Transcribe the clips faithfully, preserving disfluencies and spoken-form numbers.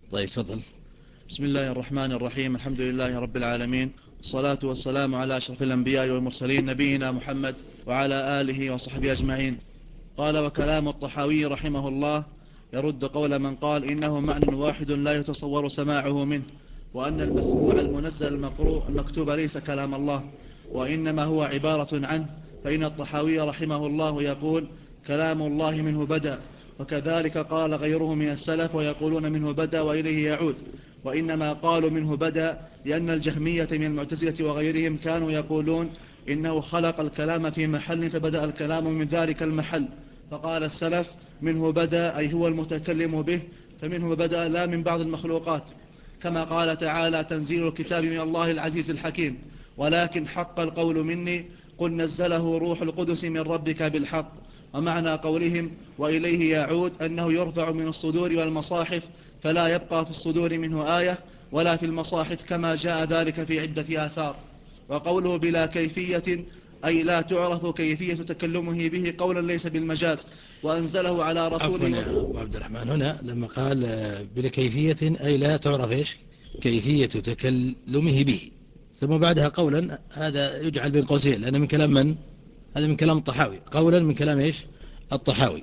طيب تفضل. بسم الله الرحمن الرحيم. الحمد لله رب العالمين، والصلاة والسلام على أشرف الأنبياء والمرسلين نبينا محمد وعلى آله وصحبه أجمعين. قال: وكلام الطحاوي رحمه الله يرد قول من قال إنه معنى واحد لا يتصور سماعه منه، وأن المسموع المنزل المقروء المكتوب ليس كلام الله وإنما هو عبارة عنه. فإن الطحاوي رحمه الله يقول: كلام الله منه بدأ، وكذلك قال غيره من السلف ويقولون منه بدأ وإليه يعود. وإنما قالوا منه بدأ لأن الجهمية من المعتزلة وغيرهم كانوا يقولون إنه خلق الكلام في محل فبدأ الكلام من ذلك المحل، فقال السلف: منه بدأ أي هو المتكلم به، فمنه بدأ لا من بعض المخلوقات، كما قال تعالى: تنزيل الكتاب من الله العزيز الحكيم. ولكن حق القول مني، قل نزله روح القدس من ربك بالحق. ومعنى قولهم وإليه يعود أنه يرفع من الصدور والمصاحف، فلا يبقى في الصدور منه آية ولا في المصاحف، كما جاء ذلك في عدة آثار. وقوله بلا كيفية أي لا تعرف كيفية تكلمه به قولا ليس بالمجاز، وأنزله على رسوله. عفوا يا أبو عبد الرحمن، هنا لما قال بلا كيفية أي لا تعرف إيش كيفية تكلمه به، ثم بعدها قولا، هذا يجعل بين قوسين لأنه من كلام من؟ هذا من كلام الطحاوي، قولا من كلام إيش؟ الطحاوي،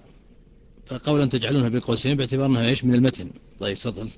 فقولا تجعلونها بين قوسين باعتبار أنها إيش؟ من المتن. طيب تفضل.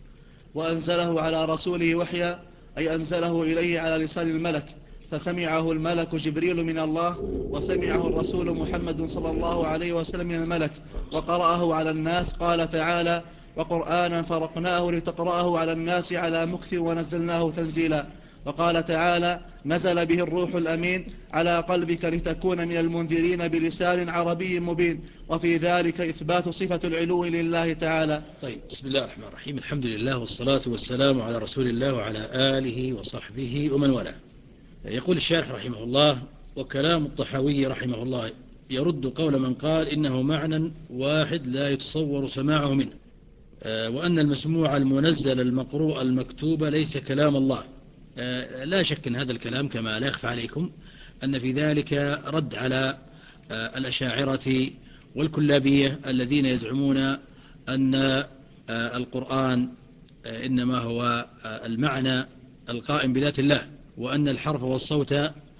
وأنزله على رسوله وحيا أي أنزله إليه على لسان الملك، فسمعه الملك جبريل من الله، وسمعه الرسول محمد صلى الله عليه وسلم من الملك، وقرأه على الناس. قال تعالى: وقرآنا فرقناه لتقرأه على الناس على مكث ونزلناه تنزيلا. وقال تعالى: نزل به الروح الأمين على قلبك لتكون من المنذرين بلسان عربي مبين. وفي ذلك إثبات صفة العلو لله تعالى. طيب، بسم الله الرحمن الرحيم. الحمد لله والصلاة والسلام على رسول الله وعلى آله وصحبه ومن والاه. يقول الشارح رحمه الله: وكلام الطحاوي رحمه الله يرد قول من قال إنه معنى واحد لا يتصور سماعه منه، وأن المسموع المنزل المقروء المكتوب ليس كلام الله. لا شك أن هذا الكلام كما لا يخفى عليكم أن في ذلك رد على الأشاعرة والكلابية الذين يزعمون أن القرآن إنما هو المعنى القائم بذات الله، وأن الحرف والصوت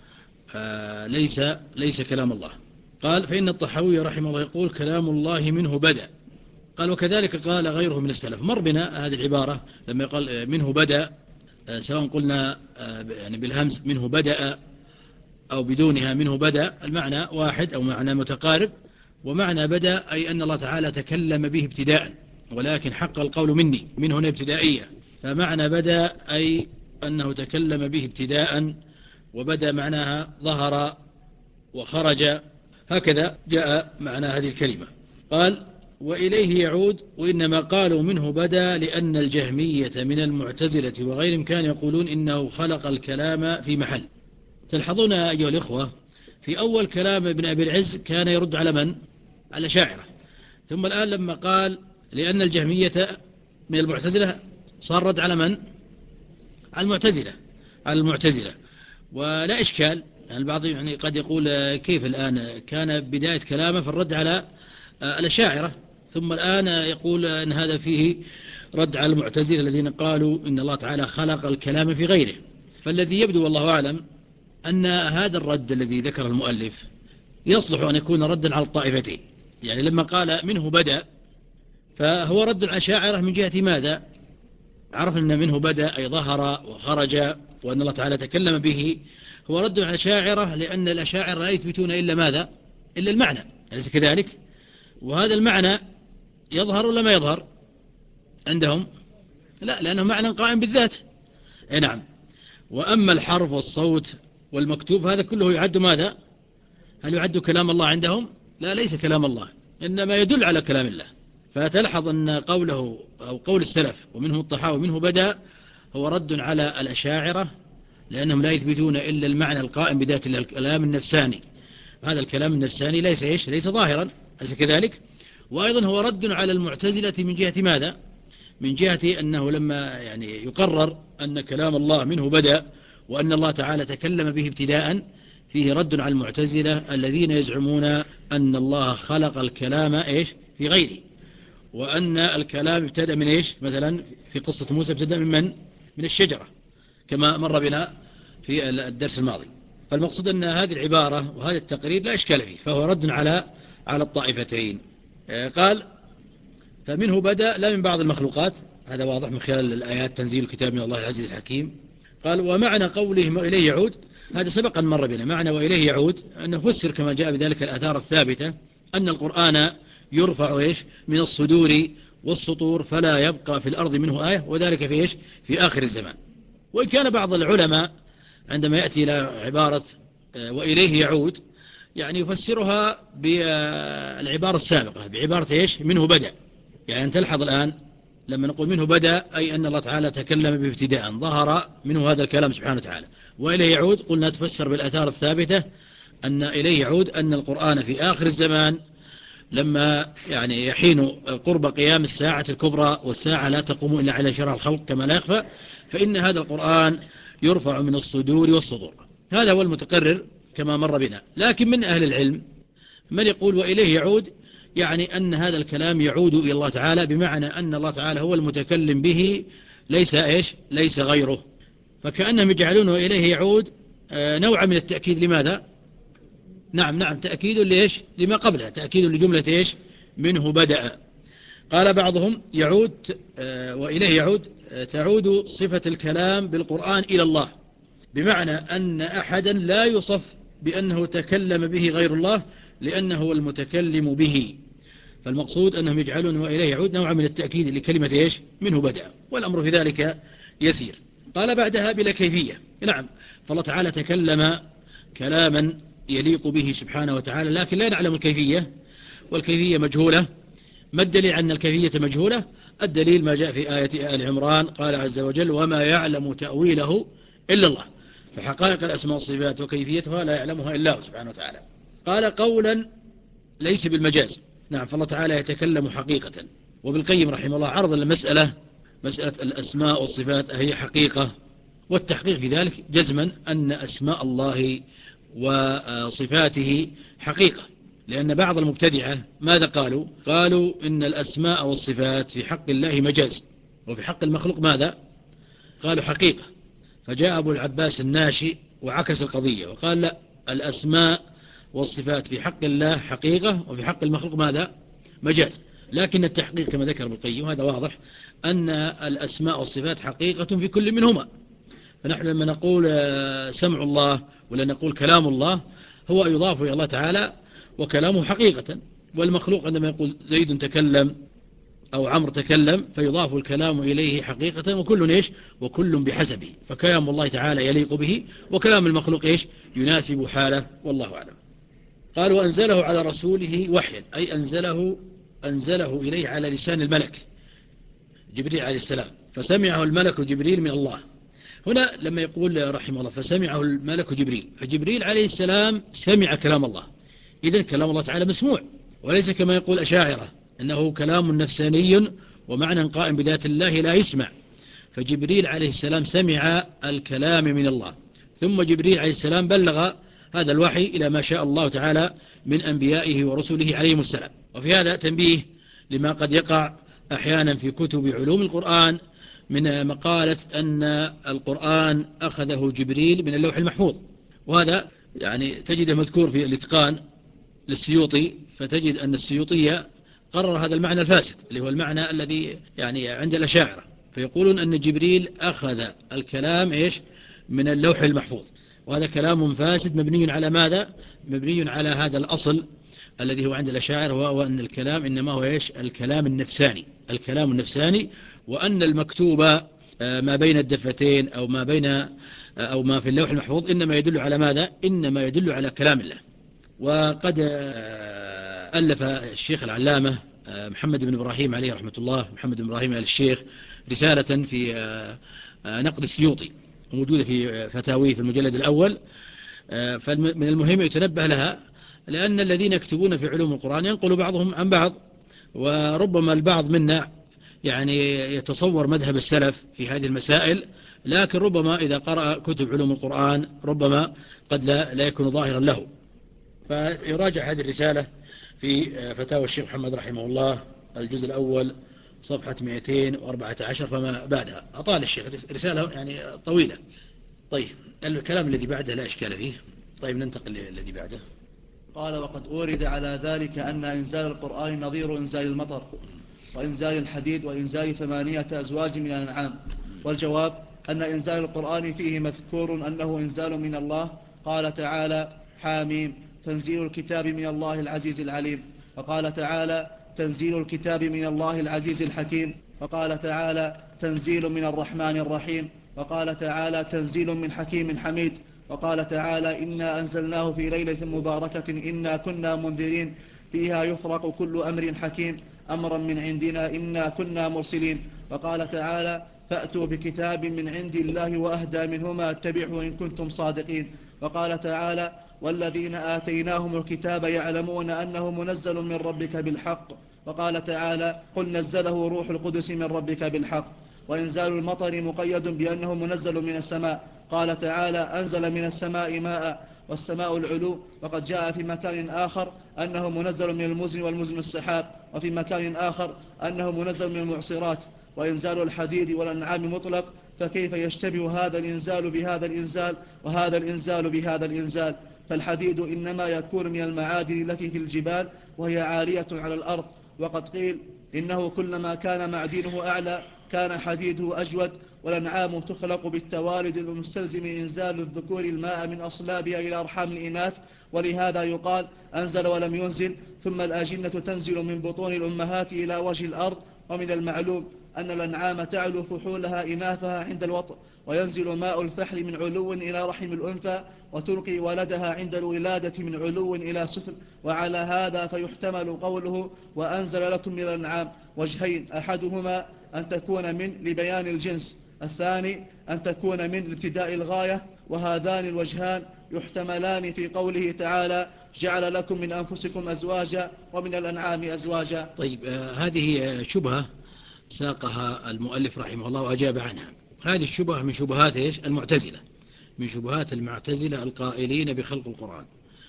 ليس ليس كلام الله. قال: فإن الطحاوي رحمه الله يقول كلام الله منه بدأ. قال: وكذلك قال غيره من السلف. مر بنا هذه العبارة لما يقال منه بدأ، سواء قلنا يعني بالهمز منه بدأ أو بدونها منه بدأ، المعنى واحد أو معنى متقارب. ومعنى بدأ أي أن الله تعالى تكلم به ابتداء، ولكن حق القول مني، من هنا ابتدائية، فمعنى بدأ أي أنه تكلم به ابتداء، وبدأ معناها ظهر وخرج، هكذا جاء معنى هذه الكلمة. قال: وإليه يعود. وإنما قالوا منه بدأ لأن الجهمية من المعتزلة وغيرهم كانوا يقولون إنه خلق الكلام في محل. تلحظون أيها الإخوة في أول كلام ابن أبي العز كان يرد على من؟ على شاعرة، ثم الآن لما قال لأن الجهمية من المعتزلة صار رد على من؟ على المعتزلة على المعتزلة ولا إشكال. يعني البعض يعني قد يقول كيف الآن كان بداية كلامه في الرد على الأشاعرة، ثم الآن يقول أن هذا فيه رد على المعتزلة الذين قالوا إن الله تعالى خلق الكلام في غيره. فالذي يبدو والله أعلم أن هذا الرد الذي ذكر المؤلف يصلح أن يكون ردا على الطائفتين. يعني لما قال منه بدأ فهو رد على الأشاعرة من جهة ماذا؟ عرفنا أن منه بدأ أي ظهر وخرج، وأن الله تعالى تكلم به. هو رد على الأشاعرة لأن الأشاعرة لا يثبتون إلا ماذا؟ إلا المعنى، أليس كذلك؟ وهذا المعنى يظهر ولا ما يظهر عندهم؟ لا، لأنه معنى قائم بالذات. أي نعم. وأما الحرف والصوت والمكتوب هذا كله يعد ماذا؟ هل يعد كلام الله عندهم؟ لا، ليس كلام الله، إنما يدل على كلام الله. فتلحظ أن قوله أو قول السلف ومنهم الطحاوي منه بدأ هو رد على الأشاعرة، لأنهم لا يثبتون إلا المعنى القائم بذات الله، الكلام النفساني. هذا الكلام النفساني ليس إيش؟ ليس ظاهرا، أليس كذلك؟ وأيضا هو رد على المعتزلة من جهة ماذا؟ من جهة أنه لما يعني يقرر أن كلام الله منه بدأ وأن الله تعالى تكلم به ابتداء، فيه رد على المعتزلة الذين يزعمون أن الله خلق الكلام إيش؟ في غيره. وأن الكلام ابتدأ من إيش؟ مثلا في قصة موسى ابتدأ من من؟ من الشجرة كما مر بنا في الدرس الماضي. فالمقصود أن هذه العبارة وهذا التقرير لا إشكال فيه، فهو رد على على الطائفتين. قال فمنه بدأ لا من بعض المخلوقات، هذا واضح من خلال الآيات تنزيل الكتاب من الله العزيز الحكيم. قال ومعنى قولهم وإليه يعود، هذا سبق أن مر بنا. معنى وإليه يعود أنه فسر كما جاء بذلك الآثار الثابتة أن القرآن يرفع إيش من الصدور والسطور فلا يبقى في الأرض منه آية، وذلك في إيش في آخر الزمان. وإن كان بعض العلماء عندما يأتي إلى عبارة وإليه يعود يعني يفسرها بالعبارة السابقة بعبارة إيش منه بدأ. يعني أن تلحظ الآن لما نقول منه بدأ أي أن الله تعالى تكلم بابتداء ظهر منه هذا الكلام سبحانه وتعالى. وإليه يعود قلنا تفسر بالآثار الثابتة أن إليه يعود أن القرآن في آخر الزمان لما يعني يحين قرب قيام الساعة الكبرى والساعة لا تقوم إلا على شرع الخلق كما لا يخفى، فإن هذا القرآن يرفع من الصدور والصدور. هذا هو المتقرر كما مر بنا. لكن من أهل العلم من يقول وإليه يعود يعني أن هذا الكلام يعود إلى الله تعالى، بمعنى أن الله تعالى هو المتكلم به ليس إيش ليس غيره. فكأنهم يجعلونه إليه يعود نوع من التأكيد. لماذا؟ نعم نعم تأكيد ليش لما قبلها، تأكيد لجملة إيش منه بدأ. قال بعضهم يعود وإليه يعود تعود صفة الكلام بالقرآن إلى الله، بمعنى أن أحدا لا يصف بأنه تكلم به غير الله لأنه المتكلم به. فالمقصود أنهم يجعلون وإليه يعود نوع من التأكيد لكلمة إيش منه بدأ، والأمر في ذلك يسير. قال بعدها بلا كيفية. نعم فالله تعالى تكلم كلاما يليق به سبحانه وتعالى، لكن لا نعلم الكيفية، والكيفية مجهولة. ما الدليل أن الكيفية مجهولة؟ الدليل ما جاء في آية آل عمران قال عز وجل وما يعلم تأويله إلا الله. فحقائق الأسماء والصفات وكيفيتها لا يعلمها إلا الله سبحانه وتعالى. قال قولا ليس بالمجاز. نعم فالله تعالى يتكلم حقيقة. وابن القيم رحمه الله عرض المسألة مسألة الأسماء والصفات هي حقيقة، والتحقيق في ذلك جزما أن أسماء الله وصفاته حقيقة. لأن بعض المبتدعة ماذا قالوا؟ قالوا إن الأسماء والصفات في حق الله مجاز، وفي حق المخلوق ماذا؟ قالوا حقيقة. فجاء أبو العباس الناشي وعكس القضية وقال لا، الأسماء والصفات في حق الله حقيقة، وفي حق المخلوق ماذا؟ مجاز. لكن التحقيق كما ذكر ابن القيم وهذا واضح أن الأسماء والصفات حقيقة في كل منهما. فنحن لما نقول سمع الله ولا نقول كلام الله هو يضاف إلى الله تعالى وكلامه حقيقة، والمخلوق عندما يقول زيد تكلم أو عمرو تكلم فيضاف الكلام إليه حقيقة، وكل إيش وكل بحسبه. فكلام الله تعالى يليق به، وكلام المخلوق إيش يناسب حاله، والله أعلم. قال وأنزله على رسوله وحيا، أي أنزله أنزله إليه على لسان الملك جبريل عليه السلام، فسمعه الملك جبريل من الله. هنا لما يقول رحمه الله فسمعه الملك جبريل، فجبريل عليه السلام سمع كلام الله، إذن كلام الله تعالى مسموع، وليس كما يقول أشاعرة أنه كلام نفساني ومعنى قائم بذات الله لا يسمع. فجبريل عليه السلام سمع الكلام من الله، ثم جبريل عليه السلام بلغ هذا الوحي إلى ما شاء الله تعالى من أنبيائه ورسله عليهم السلام. وفي هذا تنبيه لما قد يقع أحيانا في كتب علوم القرآن من مقالة أن القرآن أخذه جبريل من اللوح المحفوظ، وهذا يعني تجده مذكور في الإتقان للسيوطي، فتجد أن السيوطية قرر هذا المعنى الفاسد اللي هو المعنى الذي يعني عند الأشاعرة، فيقولون أن جبريل أخذ الكلام إيش من اللوح المحفوظ، وهذا كلام فاسد مبني على ماذا؟ مبني على هذا الأصل الذي هو عند الأشاعرة، وهو أن الكلام إنما هو إيش الكلام النفساني، الكلام النفساني، وأن المكتوب ما بين الدفتين أو ما بين أو ما في اللوح المحفوظ إنما يدل على ماذا؟ إنما يدل على كلام الله. وقد ألف الشيخ العلامة محمد بن إبراهيم عليه رحمة الله، محمد بن إبراهيم آل الشيخ، رسالة في نقد السيوطي وموجودة في فتاويه في المجلد الأول. فمن المهم يتنبه لها، لأن الذين يكتبون في علوم القرآن ينقل بعضهم عن بعض، وربما البعض منا يعني يتصور مذهب السلف في هذه المسائل، لكن ربما إذا قرأ كتب علوم القرآن ربما قد لا, لا يكون ظاهرا له. فيراجع هذه الرسالة في فتاوى الشيخ محمد رحمه الله الجزء الأول صفحة مئتين وأربعة عشر فما بعدها. أطال الشيخ رسالة يعني طويلة. طيب الكلام الذي بعده لا إشكال فيه. طيب ننتقل للذي بعده. قال وقد أورد على ذلك أن إنزال القرآن نظير إنزال المطر وإنزال الحديد وإنزال ثمانية أزواج من الأنعام. والجواب أن إنزال القرآن فيه مذكور أنه إنزال من الله. قال تعالى حاميم تنزيل الكتاب من الله العزيز العليم. وقال تعالى تنزيل الكتاب من الله العزيز الحكيم. وقال تعالى تنزيل من الرحمن الرحيم. وقال تعالى تنزيل من حكيم حميد. وقال تعالى إنا أنزلناه في ليلة مباركة إنا كنا منذرين فيها يفرق كل أمر حكيم أمرا من عندنا إنا كنا مرسلين. وقال تعالى فأتوا بكتاب من عند الله وأهدى منهما اتبعه إن كنتم صادقين. وقال تعالى والذين آتيناهم الكتاب يعلمون أنه منزل من ربك بالحق. وقال تعالى قل نزله روح القدس من ربك بالحق. وإنزال المطر مقيد بأنه منزل من السماء. قال تعالى أنزل من السماء ماء والسماء العلو. وقد جاء في مكان آخر أنه منزل من المزن والمزن السحاب. وفي مكان آخر أنه منزل من المعصرات. وإنزال الحديد والأنعام مطلق فكيف يشتبه هذا الإنزال بهذا الإنزال وهذا الإنزال بهذا الإنزال؟ فالحديد إنما يكون من المعادن التي في الجبال وهي عالية على الأرض. وقد قيل إنه كلما كان معدنه أعلى كان حديده أجود. والأنعام تخلق بالتوالد المستلزم إنزال الذكور الماء من أصلابها إلى أرحام الإناث. ولهذا يقال أنزل ولم ينزل. ثم الأجنة تنزل من بطون الأمهات إلى وجه الأرض. ومن المعلوم أن الأنعام تعلو فحولها إناثها عند الوطء وينزل ماء الفحل من علو إلى رحم الأنثى وتلقي ولدها عند الولادة من علو إلى سفل. وعلى هذا فيحتمل قوله وأنزل لكم من الأنعام وجهين أحدهما أن تكون من لبيان الجنس الثاني أن تكون من لابتداء الغاية. وهذان الوجهان يحتملان في قوله تعالى جعل لكم من أنفسكم أزواجا ومن الأنعام أزواجا. طيب آه هذه شبهة ساقها المؤلف رحمه الله وأجاب عنها. هذه الشبهة من شبهات إيش؟ المعتزلة، من شبهات المعتزلة القائلين بخلق القرآن.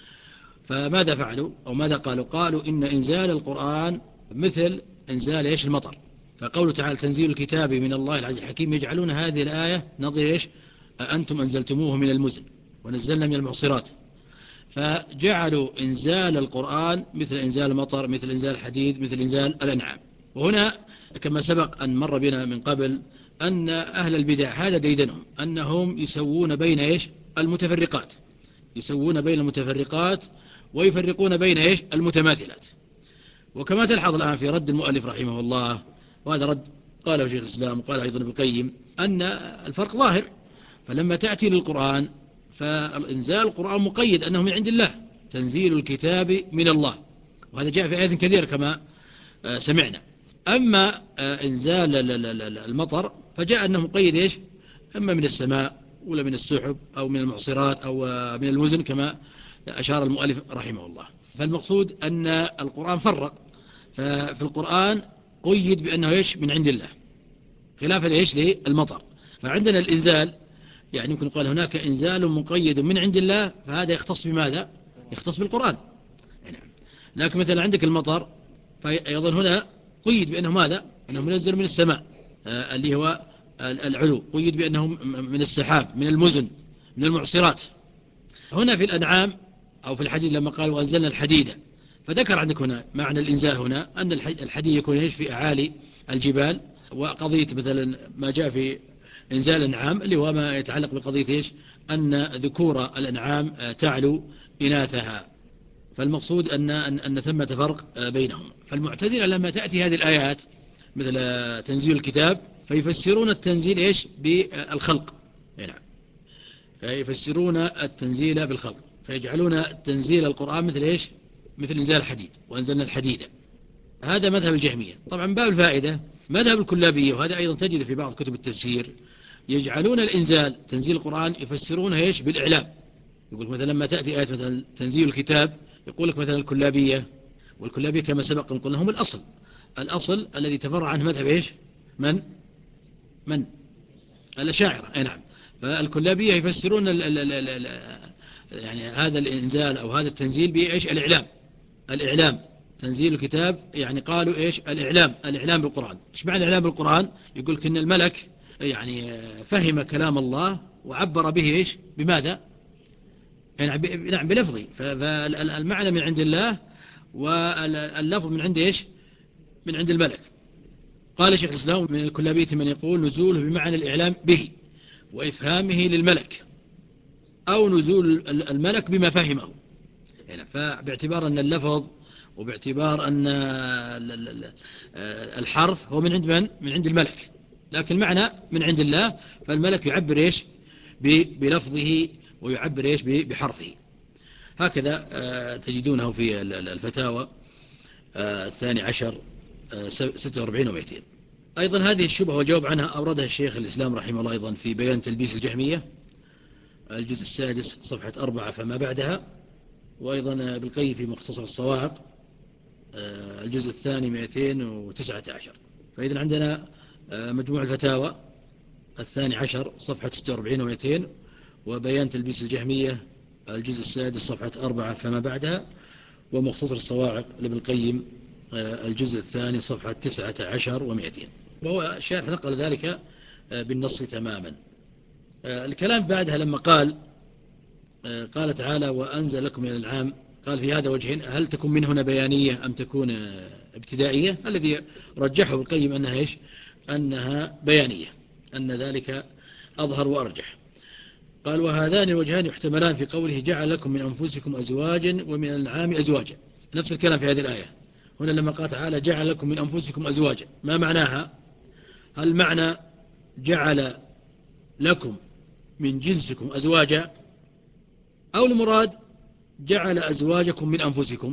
فماذا فعلوا أو ماذا قالوا؟ قالوا إن إنزال القرآن مثل إنزال إيش؟ المطر. فقوله تعالى تنزيل الكتاب من الله العزيز الحكيم يجعلون هذه الآية نظير إيش؟ أأنتم أنزلتموه من المزن ونزلنا من المعصرات. فجعلوا إنزال القرآن مثل إنزال المطر، مثل إنزال الحديد، مثل إنزال الأنعام. وهنا كما سبق أن مر بنا من قبل أن أهل البدع هذا ديدنهم أنهم يسوون بين إيش؟ المتفرقات، يسوون بين المتفرقات ويفرقون بين إيش؟ المتماثلات. وكما تلحظ الآن في رد المؤلف رحمه الله، وهذا رد قاله شيخ الإسلام وقال أيضا ابن القيم، أن الفرق ظاهر. فلما تأتي للقرآن فإنزال القرآن مقيد أنه من عند الله، تنزيل الكتاب من الله، وهذا جاء في آيات كثيرة كما سمعنا. أما إنزال المطر فجاء أنه مقيد إيش؟ إما من السماء ولا من السحب أو من المعصرات أو من المزن كما أشار المؤلف رحمه الله. فالمقصود أن القرآن فرق، ففي القرآن قيد بأنه إيش؟ من عند الله، خلافا إيش؟ للمطر. فعندنا الإنزال يعني يمكن قال هناك إنزال مقيد من عند الله، فهذا يختص بماذا؟ يختص بالقرآن. لكن مثلا عندك المطر فأيضا هنا قيد بأنه ماذا؟ أنه منزل من السماء آه اللي هو العلو، قيد بأنه من السحاب، من المزن، من المعصرات. هنا في الأنعام أو في الحديد لما قال وأنزلنا الحديد، فذكر عندك هنا معنى الإنزال هنا أن الحديد يكون إيش؟ في أعالي الجبال. وقضية مثلا ما جاء في إنزال الأنعام اللي هو ما يتعلق بقضية إيش؟ أن ذكور الأنعام تعلو إناثها. فالمقصود أن, أن, أن ثمة فرق بينهم. فالمعتزلة لما تأتي هذه الآيات مثل تنزيل الكتاب فيفسرون التنزيل إيش؟ بالخلق. نعم، فيفسرون التنزيل بالخلق، فيجعلون تنزيل القرآن مثل إيش؟ مثل إنزال الحديد، وأنزلنا الحديد. هذا مذهب الجهمية. طبعا باب الفائدة مذهب الكلابية، وهذا أيضا تجد في بعض كتب التفسير، يجعلون الإنزال تنزيل القرآن يفسرونه إيش؟ بالإعلام. يقول مثلا لما تأتي آية مثلا تنزيل الكتاب يقول لك مثلا الكلابية، والكلابية كما سبق قلنا هم الأصل، الأصل الذي تفرع عنه مذهب إيش؟ من؟ من؟ الأشاعرة. أي نعم. فالكلابية يفسرون ال ال ال ال يعني هذا الإنزال أو هذا التنزيل بإيش؟ الإعلام. الإعلام تنزيل الكتاب يعني قالوا إيش الإعلام الإعلام بالقرآن. إيش معنى الإعلام بالقرآن؟ يقول إن الملك يعني فهم كلام الله وعبر به إيش بماذا؟ يعني نعم بلفظي. فالمعنى من عند الله واللفظ من عند إيش؟ من عند الملك. قال شيخ الإسلام من الكلابية من يقول نزوله بمعنى الإعلام به وإفهامه للملك أو نزول الملك بما فهمه. يعني فباعتبار أن اللفظ وباعتبار أن الحرف هو من عند من؟ من عند الملك، لكن المعنى من عند الله، فالملك يعبر إيش بلفظه ويعبر إيش بحرفه. هكذا تجدونه في الفتاوى الثاني عشر ستة وأربعين ومئتين. أيضا هذه الشبهة وجواب عنها أوردها الشيخ الإسلام رحمه الله أيضا في بيان تلبيس الجهمية الجزء السادس صفحة أربعة فما بعدها، وأيضا بالقيم في مختصر الصواعق الجزء الثاني مئتين وتسعة عشر. فإذا عندنا مجموع الفتاوى الثاني عشر صفحة ستة وأربعين ومئتين، وبيان تلبيس الجهمية الجزء السادس صفحة أربعة فما بعدها، ومختصر الصواعق لابن القيم الجزء الثاني صفحة تسعة عشر ومئتين. وهو الشارح نقل ذلك بالنص تماما. الكلام بعدها لما قال قال تعالى وأنزل لكم من الأنعام، قال في هذا وجهين، هل تكون من هنا بيانية أم تكون ابتدائية؟ الذي رجحه القيم أنها إيش؟ أنها بيانية، أن ذلك أظهر وأرجح. قال وهذان الوجهان يحتملان في قوله جعل لكم من أنفسكم أزواجا ومن الأنعام أزواجا. نفس الكلام في هذه الآية هنا لما قال تعالى جعل لكم من أنفسكم أزواجا، ما معناها؟ هل معنى جعل لكم من جنسكم أزواجا، أو المراد جعل أزواجكم من أنفسكم؟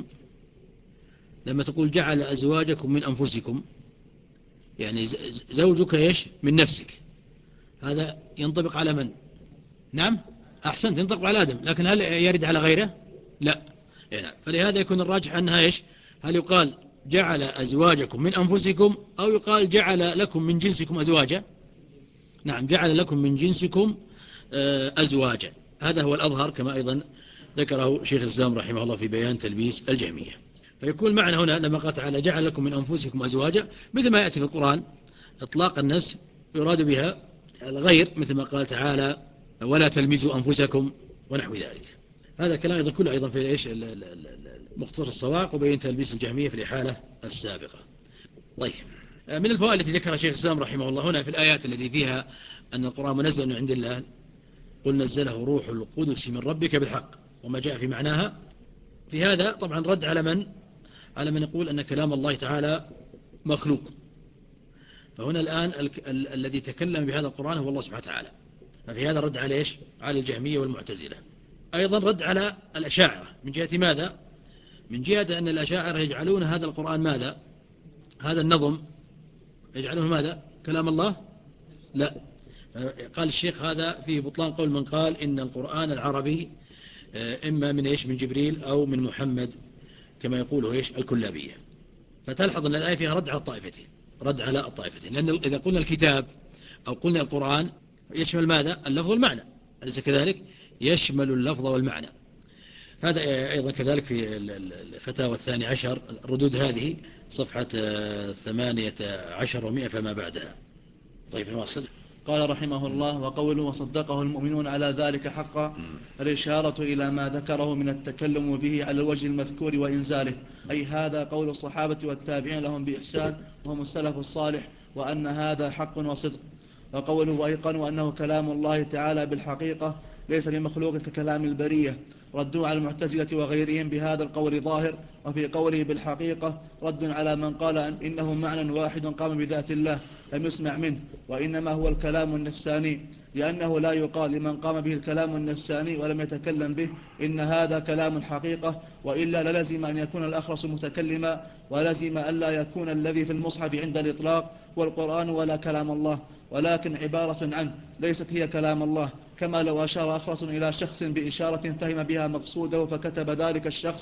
لما تقول جعل أزواجكم من أنفسكم يعني زوجك إيش من نفسك، هذا ينطبق على من؟ نعم أحسنت، ينطبق على آدم، لكن هل يرد على غيره؟ لا. يعني فلهذا يكون الراجح أنها إيش؟ هل يقال جعل أزواجكم من أنفسكم أو يقال جعل لكم من جنسكم أزواجا؟ نعم جعل لكم من جنسكم أزواجا، هذا هو الأظهر كما أيضا ذكره شيخ الإسلام رحمه الله في بيان تلبيس الجهمية. فيكون معنى هنا لما قال تعالى جعل لكم من أنفسكم أزواجا مثل ما يأتي في القرآن إطلاق النفس يراد بها الغير، مثل ما قال تعالى ولا تلمزوا أنفسكم ونحو ذلك. هذا الكلام أيضا كله أيضا في إيش مختصر الصواعق وبين تلبيس الجهمية في الإحالة السابقة. طيب، من الفوائد التي ذكرها شيخ الإسلام رحمه الله هنا في الآيات التي فيها أن القرآن منزل من عند الله، قل نزله روح القدس من ربك بالحق وما جاء في معناها. في هذا طبعا رد على من على من يقول أن كلام الله تعالى مخلوق. فهنا الآن ال ال الذي تكلم بهذا القرآن هو الله سبحانه وتعالى. ففي هذا رد على إيش؟ على الجهمية والمعتزلة. أيضا رد على الأشاعرة من جهة ماذا؟ من جهة أن الأشاعرة يجعلون هذا القرآن ماذا؟ هذا النظم يجعلونه ماذا؟ كلام الله؟ لا. قال الشيخ هذا فيه بطلان قول من قال إن القرآن العربي إما من إيش؟ من جبريل أو من محمد كما يقوله إيش؟ الكلابية. فتلحظ أن الآية فيها رد على الطائفتين، رد على الطائفتين، لأن إذا قلنا الكتاب أو قلنا القرآن يشمل ماذا؟ اللفظ والمعنى، أليس كذلك؟ يشمل اللفظ والمعنى. هذا أيضا كذلك في الفتاوى الثاني عشر الردود هذه صفحة ثمانية عشر ومئة فما بعدها. طيب نواصل. قال رحمه الله وقوله وصدقه المؤمنون على ذلك حقا الإشارة إلى ما ذكره من التكلم به على الوجه المذكور وإنزاله، أي هذا قول الصحابة والتابعين لهم بإحسان وهم السلف الصالح، وأن هذا حق وصدق. وقوله وأيقنوا أنه كلام الله تعالى بالحقيقة ليس بمخلوق ككلام البرية، ردوا على المعتزلة وغيرهم بهذا القول ظاهر. وفي قوله بالحقيقة رد على من قال أن إنه معنى واحد قام بذات الله لم يسمع منه، وإنما هو الكلام النفساني، لأنه لا يقال لمن قام به الكلام النفساني ولم يتكلم به إن هذا كلام الحقيقة، وإلا للزم أن يكون الأخرس متكلما، ولزم ألا يكون الذي في المصحف عند الإطلاق والقرآن ولا كلام الله، ولكن عبارة عنه ليست هي كلام الله، كما لو أشار أخرس إلى شخص بإشارة فهم بها مقصوده فكتب ذلك الشخص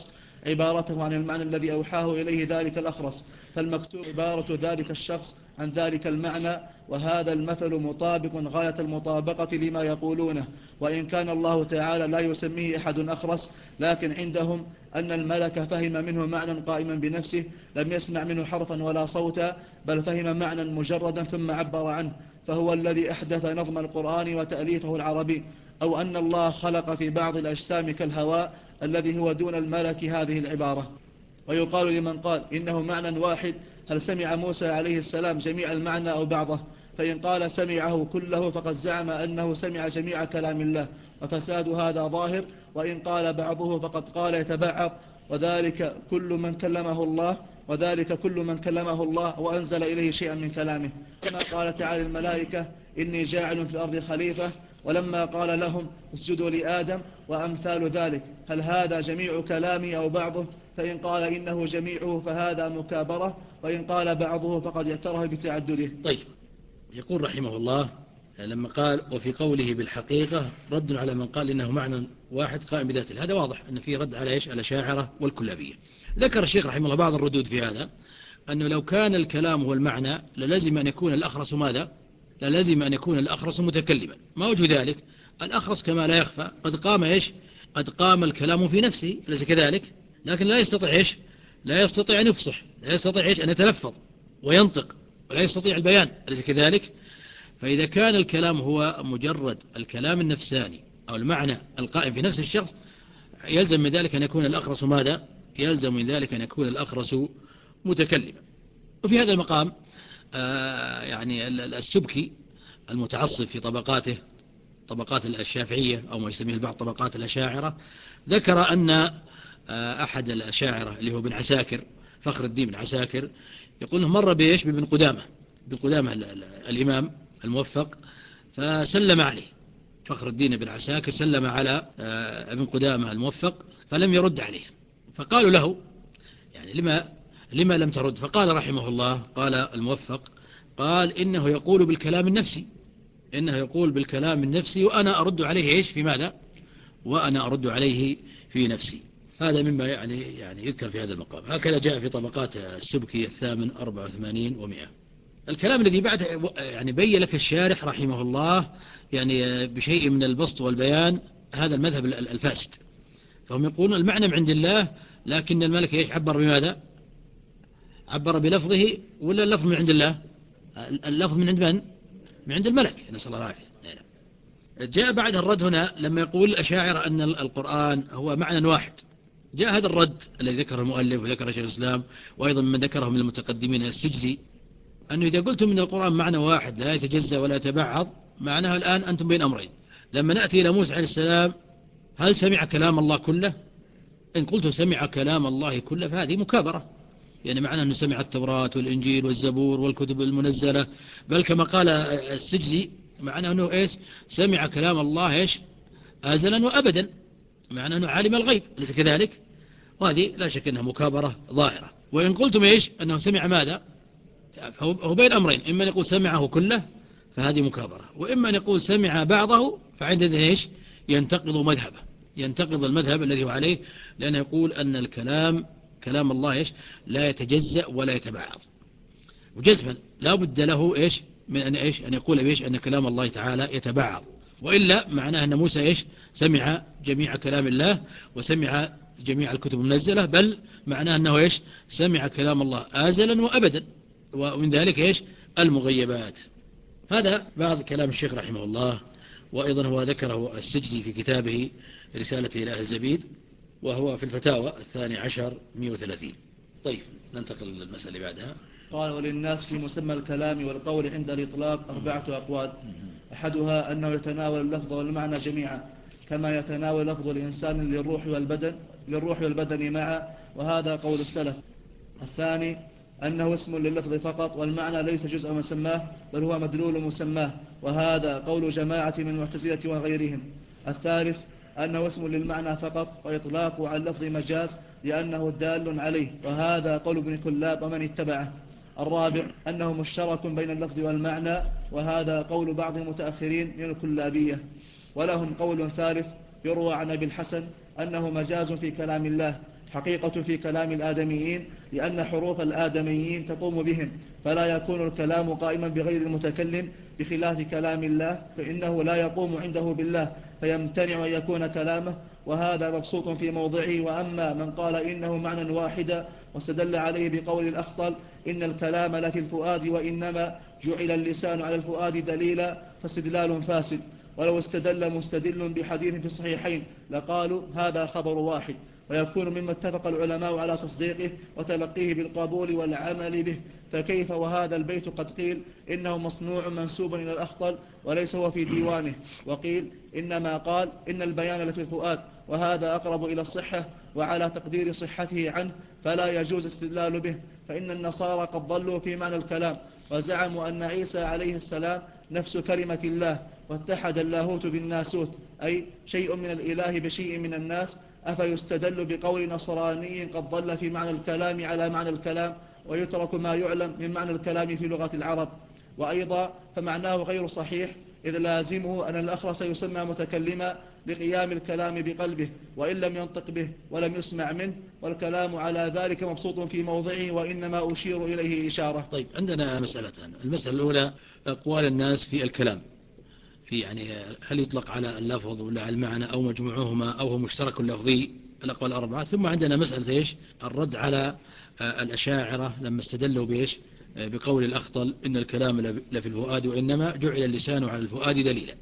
عبارته عن المعنى الذي أوحاه إليه ذلك الأخرس، فالمكتوب عبارة ذلك الشخص عن ذلك المعنى، وهذا المثل مطابق غاية المطابقة لما يقولونه، وإن كان الله تعالى لا يسميه أحد أخرس، لكن عندهم أن الملك فهم منه معنى قائما بنفسه، لم يسمع منه حرفا ولا صوتا، بل فهم معنى مجردا ثم عبر عنه، فهو الذي أحدث نظم القرآن وتأليفه العربي. أو أن الله خلق في بعض الأجسام كالهواء الذي هو دون الملك هذه العبارة. ويقال لمن قال إنه معنى واحد: هل سمع موسى عليه السلام جميع المعنى أو بعضه؟ فإن قال سمعه كله فقد زعم أنه سمع جميع كلام الله، وفساد هذا ظاهر. وإن قال بعضه فقد قال يتبعض، وذلك كل من كلمه الله وذلك كل من كلمه الله وأنزل إليه شيئا من كلامه، كما قال تعالى الملائكة: إني جاعل في الأرض خليفة، ولما قال لهم اسجدوا لآدم، وأمثال ذلك. هل هذا جميع كلامي أو بعضه؟ فإن قال إنه جميعه فهذا مكابرة، وإن قال بعضه فقد اعترف بتعدده. طيب، يقول رحمه الله لما قال وفي قوله بالحقيقة رد على من قال إنه معنى واحد قائم بذاته، هذا واضح أن فيه رد على إيش؟ الأشاعرة والكلابية. ذكر الشيخ رحمه الله بعض الردود في هذا، أنه لو كان الكلام هو المعنى للزم أن يكون الأخرس ماذا؟ للزم أن يكون الأخرس متكلما. ما وجه ذلك؟ الأخرس كما لا يخفى قد قام إيش؟ قد قام الكلام في نفسه، أليس كذلك؟ لكن لا يستطيع إيش؟ لا يستطيع أن يفصح، لا يستطيع إيش؟ أن يتلفظ وينطق، ولا يستطيع البيان، أليس كذلك؟ فإذا كان الكلام هو مجرد الكلام النفساني أو المعنى القائم في نفس الشخص، يلزم من ذلك أن يكون الأخرس ماذا؟ يلزم من ذلك أن يكون الأخرس متكلما. وفي هذا المقام آه يعني السبكي المتعصب في طبقاته، طبقات الشافعية أو ما يسميه البعض طبقات الأشاعرة، ذكر أن آه أحد الأشاعرة اللي هو بن عساكر، فخر الدين بن عساكر، يقول انه مر بإيش؟ بابن قدامة، ابن قدامة الإمام الموفق، فسلم عليه. فخر الدين بن عساكر سلم على آه ابن قدامة الموفق فلم يرد عليه، فقالوا له يعني لما لما لم ترد؟ فقال رحمه الله، قال الموفق، قال إنه يقول بالكلام النفسي، إنه يقول بالكلام النفسي وأنا أرد عليه إيش؟ في ماذا؟ وأنا أرد عليه في نفسي. هذا مما يعني يعني يذكر في هذا المقام. هكذا جاء في طبقات السبكي الثامن أربعة وثمانين ومئة. الكلام الذي بعد يعني بين لك الشارح رحمه الله يعني بشيء من البسط والبيان هذا المذهب الفاسد. فهم يقولون المعنى من عند الله، لكن الملك إيش؟ عبر بماذا؟ عبر بلفظه، ولا اللفظ من عند الله؟ اللفظ من عند من؟ من عند الملك، نسأل الله العافية. جاء بعد الرد هنا لما يقول الأشاعرة أن القرآن هو معنى واحد، جاء هذا الرد الذي ذكر المؤلف وذكر شيخ الإسلام وأيضا من ذكره من المتقدمين السجزي، أنه إذا قلتم من القرآن معنى واحد لا يتجزأ ولا يتبعض، معناها الآن أنتم بين أمرين. لما نأتي إلى موسى عليه السلام هل سمع كلام الله كله؟ إن قلت سمع كلام الله كله فهذه مكابرة، يعني معنى أنه سمع التوراة والإنجيل والزبور والكتب المنزلة، بل كما قال السجزي معنى أنه إيش؟ سمع كلام الله إيش؟ آزلا وأبدا، معنى أنه عالم الغيب، ليس كذلك؟ وهذه لا شك أنها مكابرة ظاهرة. وإن قلتم إيش؟ أنه سمع ماذا؟ هو بين أمرين، إما أن يقول سمعه كله فهذه مكابرة، وإما أن يقول سمع بعضه، فعندئذ إيش؟ ينتقض مذهبه، ينتقض المذهب الذي هو عليه، لأنه يقول أن الكلام كلام الله إيش؟ لا يتجزأ ولا يتبعض، وجزما لا بد له إيش؟ من أن إيش؟ أن يقول إيش؟ أن كلام الله تعالى يتبعض، وإلا معناه أن موسى إيش؟ سمع جميع كلام الله وسمع جميع الكتب المنزلة، بل معناه أنه إيش؟ سمع كلام الله آزلا وأبدا، ومن ذلك إيش؟ المغيبات. هذا بعض كلام الشيخ رحمه الله، وأيضا هو ذكره السجزي في كتابه رسالته إلى أهل الزبيد، وهو في الفتاوى الثاني عشر مئة وثلاثين. طيب ننتقل للمسألة بعدها. قال وللناس في مسمى الكلام والقول عند الإطلاق أربعة أقوال، أحدها أنه يتناول اللفظ والمعنى جميعا، كما يتناول لفظ الإنسان للروح والبدن للروح والبدن معا، وهذا قول السلف. الثاني أنه اسم لللفظ فقط، والمعنى ليس جزء مسماه بل هو مدلول مسماه، وهذا قول جماعة من المعتزلة وغيرهم. الثالث أنه اسم للمعنى فقط، وإطلاقه على اللفظ مجاز لأنه دال عليه، وهذا قول ابن كلاب ومن اتبعه. الرابع أنه مشترك بين اللفظ والمعنى، وهذا قول بعض المتأخرين من الكلابية. ولهم قول ثالث يروى عن أبي الحسن أنه مجاز في كلام الله، حقيقة في كلام الآدميين، لأن حروف الآدميين تقوم بهم، فلا يكون الكلام قائما بغير المتكلم، بخلاف كلام الله فإنه لا يقوم عنده بالله فيمتنع أن يكون كلامه، وهذا مبسوط في موضعه. وأما من قال إنه معنى واحدا واستدل عليه بقول الأخطل إن الكلام لفي الفؤاد وإنما جعل اللسان على الفؤاد دليلا، فاستدلال فاسد. ولو استدل مستدل بحديث في الصحيحين لقالوا هذا خبر واحد، ويكون مما اتفق العلماء على تصديقه وتلقيه بالقبول والعمل به. فكيف وهذا البيت قد قيل إنه مصنوع منسوب إلى الأخطل وليس هو في ديوانه، وقيل إنما قال إن البيان لفي الفؤاد، وهذا أقرب إلى الصحة، وعلى تقدير صحته عنه فلا يجوز استدلال به، فإن النصارى قد ضلوا في معنى الكلام، وزعموا أن عيسى عليه السلام نفس كلمة الله، واتحد اللاهوت بالناسوت، أي شيء من الإله بشيء من الناس. أفيستدل بقول نصراني قد ضل في معنى الكلام على معنى الكلام، ويترك ما يعلم من معنى الكلام في لغة العرب؟ وأيضا فمعناه غير صحيح، إذ لازمه أن الأخرس يسمى متكلما لقيام الكلام بقلبه، وإن لم ينطق به ولم يسمع منه، والكلام على ذلك مبسوط في موضعه، وإنما أشير إليه إشارة. طيب، عندنا مسألتان. المسألة الأولى أقوال الناس في الكلام، في يعني هل يطلق على اللفظ ولا على المعنى أو مجموعهما أو هو مشترك لفظي، الأقوال الأربعة. ثم عندنا مسألة إيش؟ الرد على الأشاعرة لما استدلوا بإيش؟ بقول الأخطل إن الكلام لفي الفؤاد وإنما جعل اللسان على الفؤاد دليلا.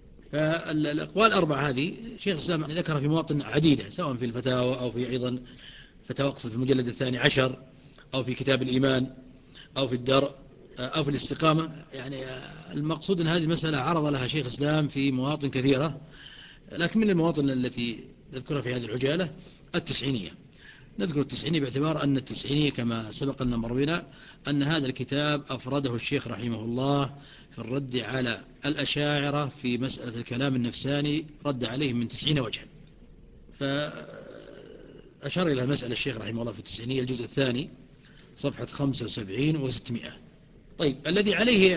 فالأقوال الأربعة هذه شيخ الإسلام ذكر في مواطن عديدة، سواء في الفتاوى أو في أيضا فتاوى أقصد في المجلد الثاني عشر، أو في كتاب الإيمان، أو في الدرء، أو في الاستقامة. يعني المقصود أن هذه المسألة عرض لها شيخ الإسلام في مواطن كثيرة، لكن من المواطن التي نذكرها في هذه العجالة التسعينية. نذكر التسعينية باعتبار أن التسعينية كما سبق لنا مر بنا أن هذا الكتاب أفرده الشيخ رحمه الله في الرد على الأشاعرة في مسألة الكلام النفساني، رد عليهم من تسعين وجها. فأشار إلى مسألة الشيخ رحمه الله في التسعينية الجزء الثاني صفحة خمسة وسبعين وستمائة. طيب، الذي عليه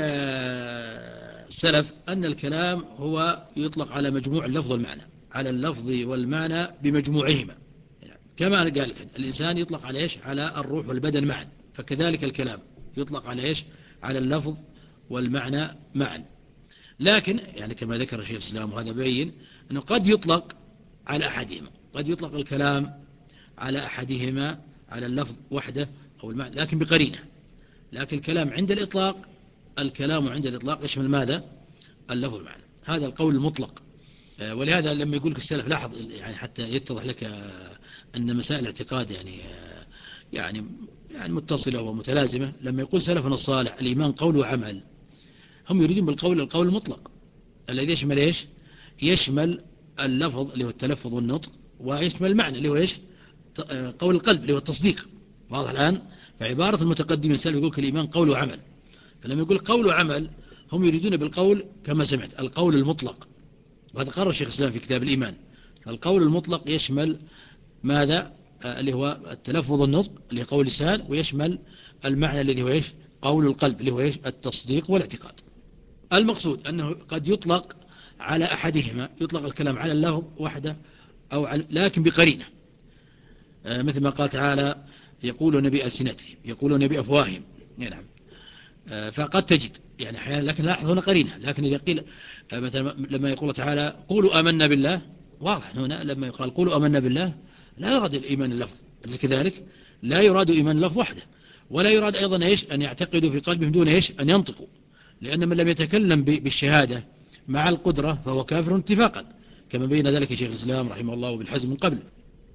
السلف أن الكلام هو يطلق على مجموع اللفظ والمعنى، على اللفظ والمعنى بمجموعهما، كما قال الإنسان يطلق على إيش؟ على الروح والبدن معا، فكذلك الكلام يطلق على إيش؟ على اللفظ والمعنى معا. لكن يعني كما ذكر الشيخ الإسلام، وهذا بين أنه قد يطلق على أحدهما، قد يطلق الكلام على أحدهما، على اللفظ وحده أو المعنى، لكن بقرينة. لكن الكلام عند الإطلاق، الكلام عند الإطلاق يشمل ماذا؟ اللفظ والمعنى. هذا القول المطلق. ولهذا لما يقول لك السلف، لاحظ يعني حتى يتضح لك أن مسائل الاعتقاد يعني يعني يعني متصلة ومتلازمة. لما يقول سلفنا الصالح الإيمان قول وعمل، هم يريدون بالقول القول المطلق الذي يشمل إيش؟ يشمل اللفظ اللي هو التلفظ والنطق، ويشمل المعنى اللي هو إيش؟ قول القلب اللي هو التصديق. واضح الآن؟ فعبارة المتقدم السلف يقول الإيمان قول وعمل، فلما يقول قول وعمل هم يريدون بالقول كما سمعت القول المطلق، وهذا قرر الشيخ الإسلام في كتاب الإيمان. فالقول المطلق يشمل ماذا؟ اللي هو التلفظ والنطق اللي هو قول اللسان، ويشمل المعنى الذي هو إيش؟ قول القلب اللي هو إيش؟ التصديق والاعتقاد. المقصود أنه قد يطلق على أحدهما، يطلق الكلام على اللفظ وحده أو على لكن بقرينة، مثل ما قال تعالى يقولون بألسنتهم يقولون بأفواههم. نعم. فقد تجد يعني أحيانا، لكن لاحظ هنا قرينة. لكن إذا قيل مثلا لما يقول تعالى قولوا آمنا بالله، واضح هنا لما يقال قولوا آمنا بالله لا يراد الإيمان اللفظ، أليس كذلك؟ لا يراد إيمان اللفظ وحده، ولا يراد أيضا إيش؟ أن يعتقدوا في قلبهم دون إيش؟ أن ينطقوا، لأن من لم يتكلم بالشهادة مع القدرة فهو كافر اتفاقا، كما بين ذلك شيخ الإسلام رحمه الله وابن حزم من قبل.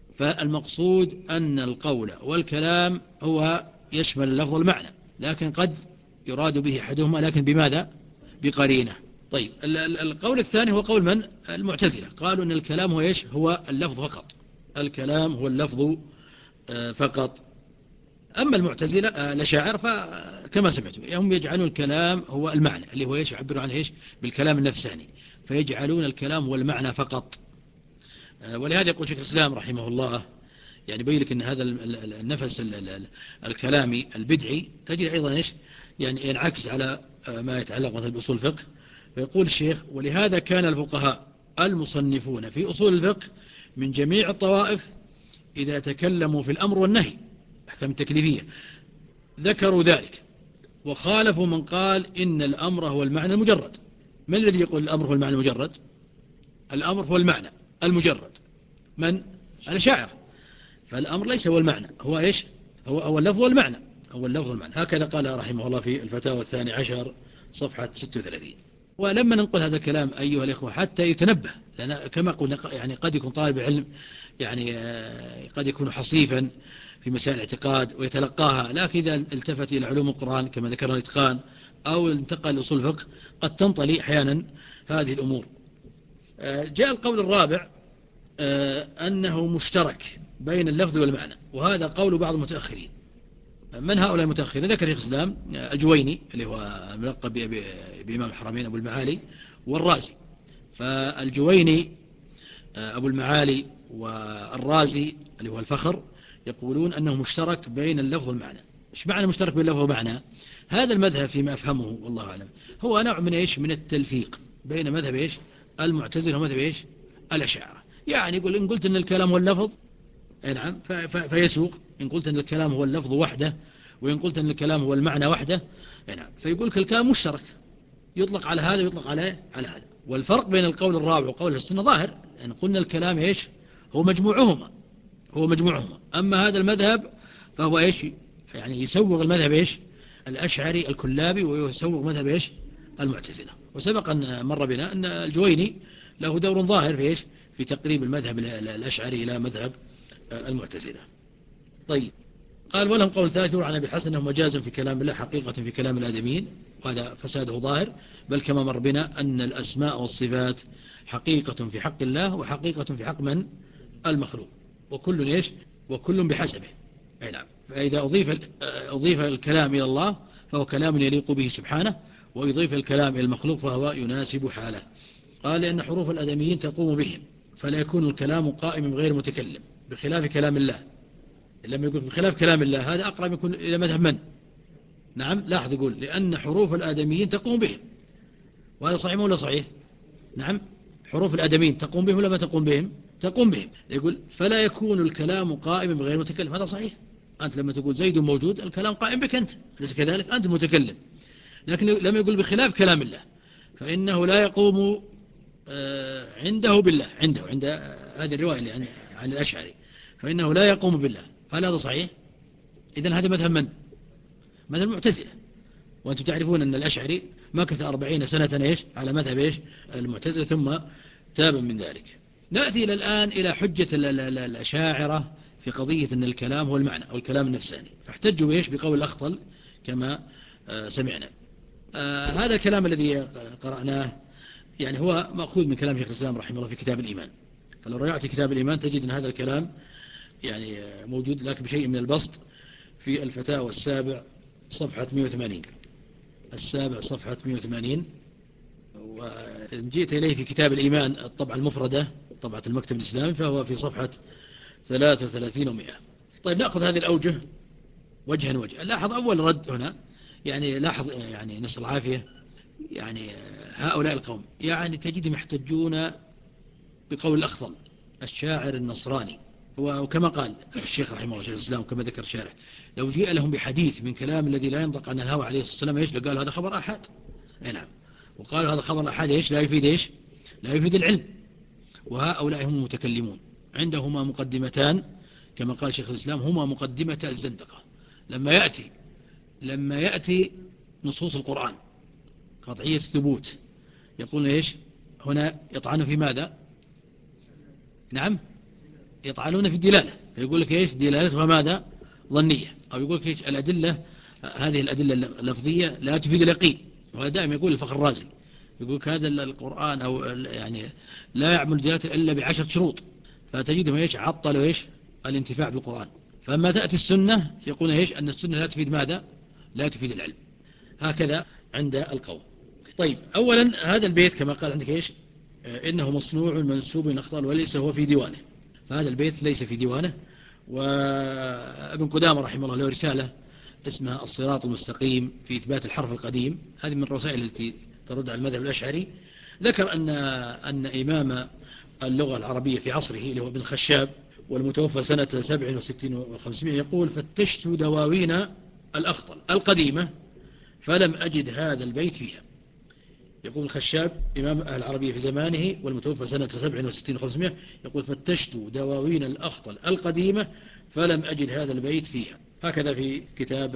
فالمقصود أن القول والكلام هو يشمل اللفظ والمعنى، لكن قد يراد به أحدهما، لكن بماذا؟ بقرينة. طيب، القول الثاني هو قول من؟ المعتزلة. قالوا أن الكلام هو إيش؟ هو اللفظ فقط، الكلام هو اللفظ فقط. أما المعتزلة الأشاعرة فكما سمعتم هم يجعلون الكلام هو المعنى اللي هو إيش؟ يعبرون عنه إيش؟ بالكلام النفساني، فيجعلون الكلام هو المعنى فقط. ولهذا يقول شيخ الإسلام رحمه الله يعني بين لك أن هذا النفس الكلامي البدعي تجد أيضا إيش؟ يعني ينعكس على ما يتعلق مثلا بأصول الفقه. فيقول الشيخ ولهذا كان الفقهاء المصنفون في أصول الفقه من جميع الطوائف إذا تكلموا في الأمر والنهي أحكام التكليفية ذكروا ذلك، وخالفوا من قال إن الأمر هو المعنى المجرد. من الذي يقول الأمر هو المعنى المجرد؟ الأمر هو المعنى المجرد من؟ الأشاعرة. فالأمر ليس هو المعنى، هو إيش؟ هو, هو اللفظ والمعنى، هو اللفظ والمعنى. هكذا قال رحمه الله في الفتاوى الثاني عشر صفحة ستة وثلاثين. ولما ننقل هذا الكلام أيها الإخوة حتى يتنبه، لأن كما قلنا يعني قد يكون طالب علم يعني قد يكون حصيفا في مسائل الاعتقاد ويتلقاها، لكن إذا التفت إلى علوم القرآن كما ذكرنا الإتقان أو انتقل لأصول الفقه قد تنطلي أحيانا هذه الأمور. جاء القول الرابع أنه مشترك بين اللفظ والمعنى، وهذا قول بعض المتأخرين. من هؤلاء المتأخرين؟ ذكر شيخ الإسلام الجويني اللي هو الملقب بإمام الحرمين أبو المعالي، والرازي. فالجويني أبو المعالي والرازي اللي هو الفخر يقولون أنه مشترك بين اللفظ والمعنى. إيش معنى مشترك بين اللفظ والمعنى؟ هذا المذهب فيما أفهمه والله أعلم هو نوع من إيش؟ من التلفيق بين مذهب إيش؟ المعتزلة ومذهب إيش؟ الأشاعرة. يعني يقول إن قلت أن الكلام هو اللفظ نعم فيسوق، إن قلت أن الكلام هو اللفظ وحده، وإن قلت أن الكلام هو المعنى وحده نعم، فيقول لك الكلام مشترك، يطلق على هذا ويطلق على على هذا. والفرق بين القول الرابع وقول السنة ظاهر، يعني قلنا الكلام إيش؟ هو مجموعهما، هو مجموعهما. أما هذا المذهب فهو إيش؟ يعني يسوغ المذهب إيش؟ الأشعري الكلابي، ويسوغ مذهب إيش؟ المعتزلة. وسبق أن مر بنا أن الجويني له دور ظاهر في إيش؟ في تقريب المذهب الأشعري إلى مذهب المعتزلة. طيب، قال ولهم قول ثالث عن أبي الحسن أنه مجاز في كلام الله حقيقة في كلام الآدميين، وهذا فساده ظاهر، بل كما مر بنا أن الأسماء والصفات حقيقة في حق الله وحقيقة في حق من؟ المخلوق، وكل إيش؟ وكل بحسبه. أي نعم. فإذا أضيف أضيف الكلام إلى الله فهو كلام يليق به سبحانه، ويضيف الكلام إلى المخلوق فهو يناسب حاله. قال لأن حروف الآدميين تقوم بهم، فلا يكون الكلام قائم غير متكلم بخلاف كلام الله. لما يقول بخلاف كلام الله هذا أقرب يكون إلى مذهب من؟ نعم، لاحظ يقول لأن حروف الآدميين تقوم بهم، وهذا صحيح ولا صحيح؟ نعم، حروف الآدميين تقوم بهم ولا ما تقوم بهم؟ تقوم بهم. يقول فلا يكون الكلام قائما بغير متكلم، هذا صحيح. أنت لما تقول زيد موجود الكلام قائم بك أنت، ليس كذلك؟ أنت المتكلم. لكن لما يقول بخلاف كلام الله فإنه لا يقوم عنده بالله، عنده عند هذه الرواية اللي عن, عن الأشعري، فإنه لا يقوم بالله. هل هذا صحيح؟ إذن هذا مذهب من؟ مذهب المعتزلة. وأنتم تعرفون أن الأشعري مكث أربعين سنة إيش؟ على مذهب إيش؟ المعتزلة، ثم تاب من ذلك. نأتي إلى الآن إلى حجة الأشاعرة في قضية أن الكلام هو المعنى أو الكلام النفساني، فاحتجوا إيش؟ بقول الأخطل كما سمعنا. آه هذا الكلام الذي قرأناه يعني هو مأخوذ من كلام شيخ الإسلام رحمه الله في كتاب الإيمان. فلو رجعت كتاب الإيمان تجد أن هذا الكلام يعني موجود لك بشيء من البسط في الفتاوى السابع صفحة مئة وثمانين، السابع صفحة مئة وثمانين. وإن جئت إليه في كتاب الإيمان الطبعة المفردة طبعة المكتب الإسلامي فهو في صفحة ثلاثة وثلاثين ومئة. طيب، نأخذ هذه الأوجه وجها وجها. لاحظ أول رد هنا، يعني لاحظ يعني نسأل العافية، يعني هؤلاء القوم يعني تجدهم يحتجون بقول الأخضل الشاعر النصراني، وكما قال الشيخ رحمه الله شيخ الإسلام كما ذكر الشارح لو جاء لهم بحديث من كلام الذي لا ينطق عن الهوى عليه الصلاة والسلام ايش؟ لقال هذا خبر أحد. اي نعم، وقال هذا خبر أحد ايش؟ لا يفيد ايش؟ لا يفيد العلم. وهؤلاء هم المتكلمون عندهما مقدمتان كما قال شيخ الإسلام، هما مقدمة الزندقة. لما يأتي لما يأتي نصوص القرآن قطعية الثبوت يقول ايش؟ هنا يطعنون في ماذا؟ نعم، يطعنون في الدلالة، فيقول لك ايش؟ دلالتها ماذا؟ ظنية. او يقول لك ايش؟ الأدلة هذه الأدلة اللفظية لا تفيد اليقين. وهذا دائما يقول الفخر الرازي، يقول لك هذا القرآن او يعني لا يعمل دلالته الا بعشر شروط، فتجدهم ايش؟ عطلوا ايش؟ الانتفاع بالقرآن. فلما تأتي السنة يقول ايش؟ ان السنة لا تفيد ماذا؟ لا تفيد العلم. هكذا عند القوم. طيب، اولا هذا البيت كما قال عندك ايش؟ انه مصنوع منسوب من اخطاء وليس هو في ديوانه. فهذا البيت ليس في ديوانه. وابن قدامة رحمه الله له رسالة اسمها الصراط المستقيم في إثبات الحرف القديم، هذه من الرسائل التي ترد على المذهب الأشعري. ذكر أن أن إمام اللغة العربية في عصره اللي هو ابن خشاب والمتوفى سنة سبع وستين وخمسمائة يقول فتشت دواوين الأخطل القديمة فلم أجد هذا البيت فيها. يقول الخشاب إمام أهل العربية في زمانه والمتوفى سنة سبع وستين وخمسمائة يقول فتشت دواوين الأخطل القديمة فلم أجد هذا البيت فيها. هكذا في كتاب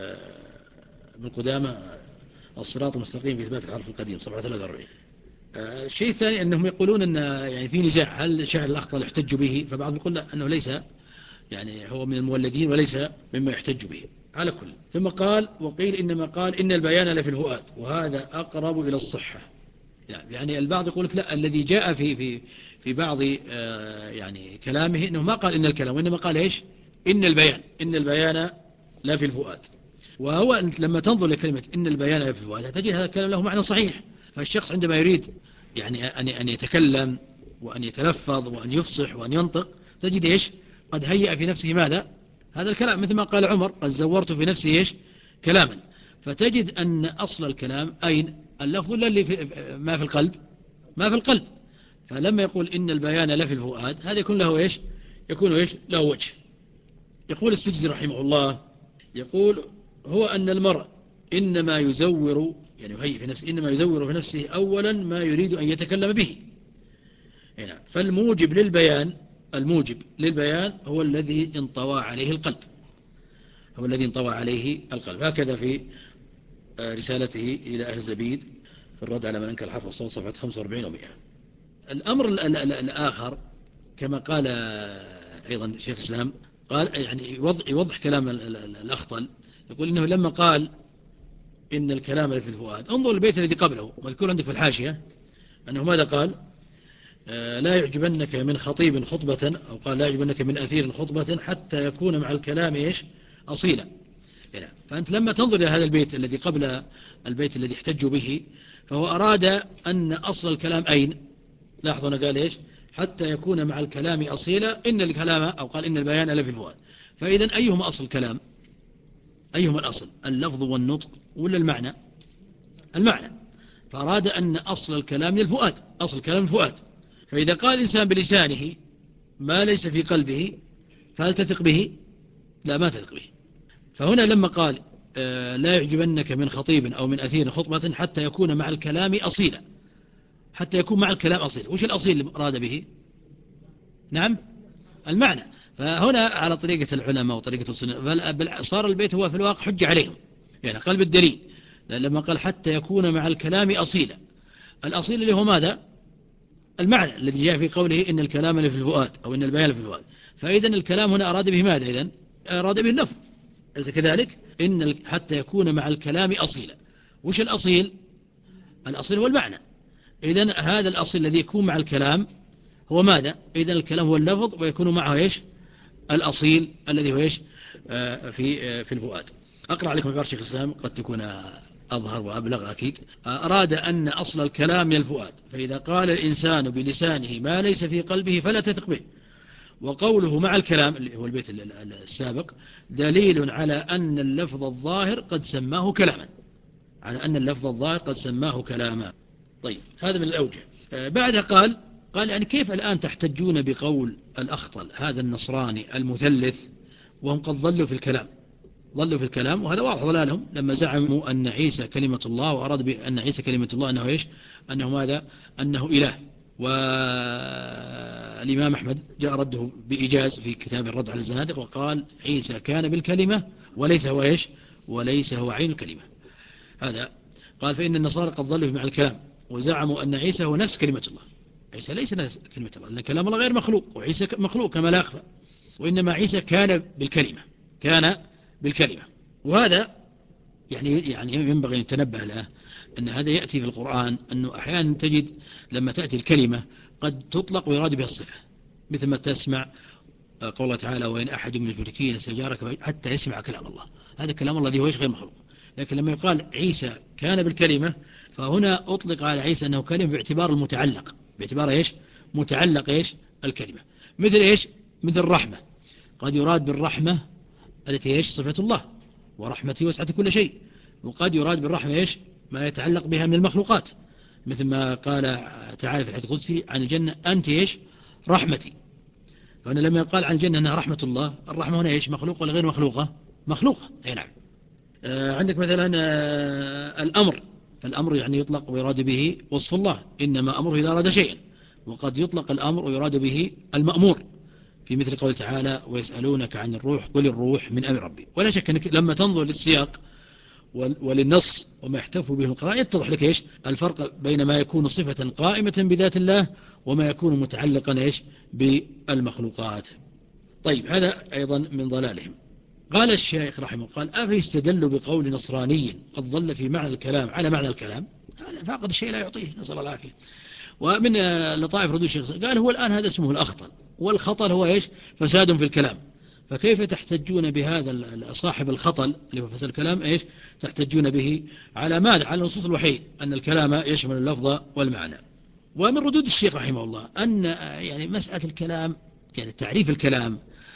ابن قدامة الصراط المستقيم في إثبات الحرف القديم صفحة ثلاثة وأربعين. الشيء الثاني أنهم يقولون أن يعني في نزاع هل شعر الأخطل يحتج به، فبعضهم يقول أنه ليس يعني هو من المولدين وليس مما يحتج به على كل. ثم قال وقيل إنما قال إن البيان لفي الفؤاد وهذا أقرب إلى الصحة. يعني البعض يقول لك لا، الذي جاء في في في بعض يعني كلامه إنه ما قال إن الكلام وإنما قال إيش إن البيان إن البيان لا في الفؤاد. وهو لما تنظر لكلمة إن البيان لا في الفؤاد تجد هذا الكلام له معنى صحيح. فالشخص عندما يريد يعني أن أن يتكلم وأن يتلفظ وأن يفصح وأن ينطق تجد إيش قد هيأ في نفسه ماذا هذا الكلام، مثل ما قال عمر قد زورت في نفسي إيش كلاما. فتجد أن أصل الكلام أين اللفظ الذي في ما في القلب ما في القلب. فلما يقول إن البيان لا في الفؤاد هذا يكون له إيش يكون إيش له وجه. يقول السجزي رحمه الله يقول هو أن المرء إنما يزور يعني يهيئ في نفسه إنما يزور في نفسه أولا ما يريد أن يتكلم به. هنا فالموجب للبيان الموجب للبيان هو الذي انطوى عليه القلب هو الذي انطوى عليه القلب. هكذا في رسالته إلى أهل الزبيد في الرد على من أنكر الحرف والصوت صفحة خمسة وأربعين ومئة. الأمر الآخر كما قال أيضا شيخ الإسلام قال يعني يوضح, يوضح كلام الأخطل يقول إنه لما قال إن الكلام في الفؤاد انظر البيت الذي قبله مذكور عندك في الحاشية أنه ماذا قال آه لا يعجبنك من خطيب خطبة أو قال لا يعجبنك من أثير خطبة حتى يكون مع الكلام إيش أصيلا. يعني فأنت لما تنظر إلى هذا البيت الذي قبل البيت الذي احتجوا به فهو أراد أن أصل الكلام أين لاحظوا أنا قال إيش حتى يكون مع الكلام أصيلا إن الكلام أو قال إن البيان لا في الفؤاد. فإذا أيهما أصل الكلام أيهما الأصل اللفظ والنطق ولا المعنى المعنى. فأراد أن أصل الكلام للفؤاد أصل الكلام الفؤاد. فإذا قال الإنسان بلسانه ما ليس في قلبه فهل تثق به لا ما تثق به. فهنا لما قال آه لا يعجبنك من خطيب أو من أثير خطبة حتى يكون مع الكلام أصيلا حتى يكون مع الكلام أصيلا. وش الأصيل اللي أراد به نعم المعنى. فهنا على طريقة العلماء وطريقة السنة صار البيت هو في الواقع حجة عليهم يعني قلب الدليل لما قال حتى يكون مع الكلام أصيلا. الأصيل اللي هو ماذا المعنى الذي جاء في قوله إن الكلام اللي في الفؤاد أو إن البيان في الفؤاد. فإذا الكلام هنا أراد به ماذا إذن أراد به اللفظ أليس كذلك إن حتى يكون مع الكلام أصيلا. وش الأصيل الأصيل هو المعنى. إذن هذا الأصيل الذي يكون مع الكلام هو ماذا إذن الكلام هو اللفظ ويكون معه إيش الأصيل الذي هو إيش آه في آه في الفؤاد. أقرأ عليكم عبارة شيخ الإسلام قد تكون أظهر وأبلغ أكيد. أراد أن أصل الكلام من الفؤاد فإذا قال الإنسان بلسانه ما ليس في قلبه فلا تثق به. وقوله مع الكلام اللي هو البيت السابق دليل على أن اللفظ الظاهر قد سماه كلاما على أن اللفظ الظاهر قد سماه كلاما. طيب هذا من الأوجه. بعدها قال قال يعني كيف الآن تحتجون بقول الأخطل هذا النصراني المثلث وهم قد ظلوا في الكلام ظلوا في الكلام وهذا واضح ضلالهم لما زعموا أن عيسى كلمة الله وأراد بأن عيسى كلمة الله أنه إيش أنه ماذا أنه إله. والإمام أحمد جاء رده بإيجاز في كتاب الرد على الزنادق وقال عيسى كان بالكلمة وليس هو إيش وليس هو عين الكلمة. هذا قال فإن النصارى قد ظلوا مع الكلام وزعموا أن عيسى هو نفس كلمة الله. عيسى ليس نفس كلمة الله لأن كلام الله غير مخلوق وعيسى مخلوق كما لا أخفى. وإنما عيسى كان بالكلمة كان بالكلمة. وهذا يعني يعني ينبغي أن تنبه له أن هذا يأتي في القرآن أنه أحيانا تجد لما تأتي الكلمة قد تطلق ويراد بها الصفة مثل ما تسمع قول الله تعالى وإن أحد من المشركين استجارك حتى يسمع كلام الله هذا كلام الله الذي هو غير مخلوق. لكن لما يقال عيسى كان بالكلمة فهنا أطلق على عيسى أنه كلمة باعتبار المتعلق باعتبار إيش متعلق إيش الكلمة مثل إيش مثل الرحمة قد يراد بالرحمة التي إيش صفة الله ورحمتي وسعت كل شيء. وقد يراد بالرحمة إيش ما يتعلق بها من المخلوقات مثل ما قال تعالى في الحديث القدسي عن الجنة أنت إيش رحمتي. فأنا لما يقال عن الجنة أنها رحمة الله، الرحمة هنا إيش؟ مخلوقة ولا غير مخلوقة؟ مخلوقة. أي نعم. آه عندك مثلا آه الأمر، فالأمر يعني يطلق ويراد به وصف الله، إنما أمره إذا أراد شيئا. وقد يطلق الأمر ويراد به المأمور، في مثل قول تعالى ويسألونك عن الروح قل الروح من أمر ربي. ولا شك أنك لما تنظر للسياق وللنص وما يحتف به القراء يتضح لك إيش الفرق بين ما يكون صفة قائمة بذات الله وما يكون متعلقا إيش بالمخلوقات. طيب هذا أيضا من ضلالهم. قال الشيخ رحمه قال أفيستدلوا بقول نصراني قد ظل في معنى الكلام على معنى الكلام، هذا فاقد الشيء لا يعطيه، نسأل الله العافية. ومن لطائف ردود الشيخ قال هو الآن هذا اسمه الأخطل، والخطل هو إيش؟ فساد في الكلام. فكيف تحتجون بهذا صاحب الخطل اللي هو فساد الكلام إيش تحتجون به على ماذا؟ على نصوص الوحي أن الكلام يشمل اللفظ والمعنى. ومن ردود الشيخ رحمه الله أن يعني مسألة الكلام، يعني تعريف الكلام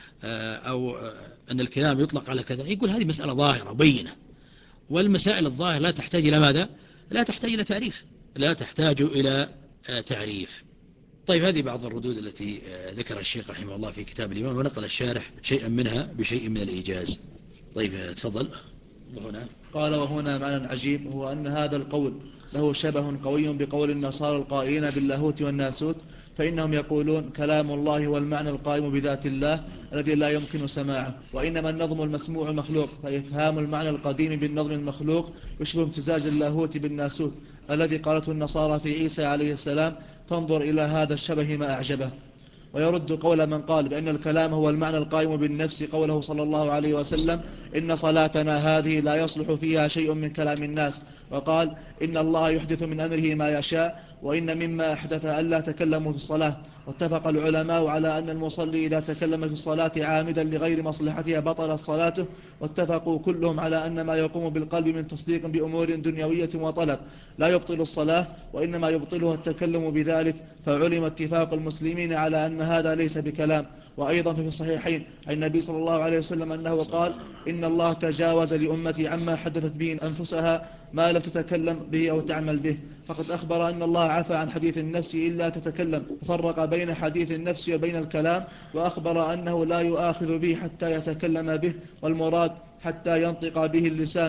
أو أن الكلام يطلق على كذا، يقول هذه مسألة ظاهرة بينة، والمسائل الظاهرة لا تحتاج إلى ماذا؟ لا تحتاج إلى تعريف، لا تحتاج إلى تعريف. طيب هذه بعض الردود التي ذكرها الشيخ رحمه الله في كتاب الإيمان، ونقل الشارح شيئا منها بشيء من الإيجاز. طيب تفضل. وهنا قال وهنا معنى عجيب، هو أن هذا القول له شبه قوي بقول النصارى القائلين باللاهوت والناسوت، فإنهم يقولون كلام الله هو المعنى القائم بذات الله الذي لا يمكن سماعه، وإنما النظم المسموع مخلوق، فإفهام المعنى القديم بالنظم المخلوق يشبه امتزاج اللاهوت بالناسوت الذي قالته النصارى في عيسى عليه السلام، فانظر إلى هذا الشبه ما أعجبه. ويرد قول من قال بأن الكلام هو المعنى القائم بالنفس قوله صلى الله عليه وسلم إن صلاتنا هذه لا يصلح فيها شيء من كلام الناس، وقال إن الله يحدث من أمره ما يشاء، وإن مما أحدث ألا تكلموا في الصلاة. واتفق العلماء على أن المصلي إذا تكلم في الصلاة عامدا لغير مصلحتها بطل صلاته، واتفقوا كلهم على أن ما يقوم بالقلب من تصديق بأمور دنيوية وطلب لا يبطل الصلاة، وإنما يبطلها التكلم بذلك، فعلم اتفاق المسلمين على أن هذا ليس بكلام. وأيضا في الصحيحين عن النبي صلى الله عليه وسلم أنه قال إن الله تجاوز لأمتي عما حدثت به أنفسها ما لم تتكلم به أو تعمل به، فقد أخبر أن الله عفى عن حديث النفس إلا تتكلم، ففرق بين حديث النفس وبين الكلام، وأخبر أنه لا يؤاخذ به حتى يتكلم به، والمراد حتى ينطق به اللسان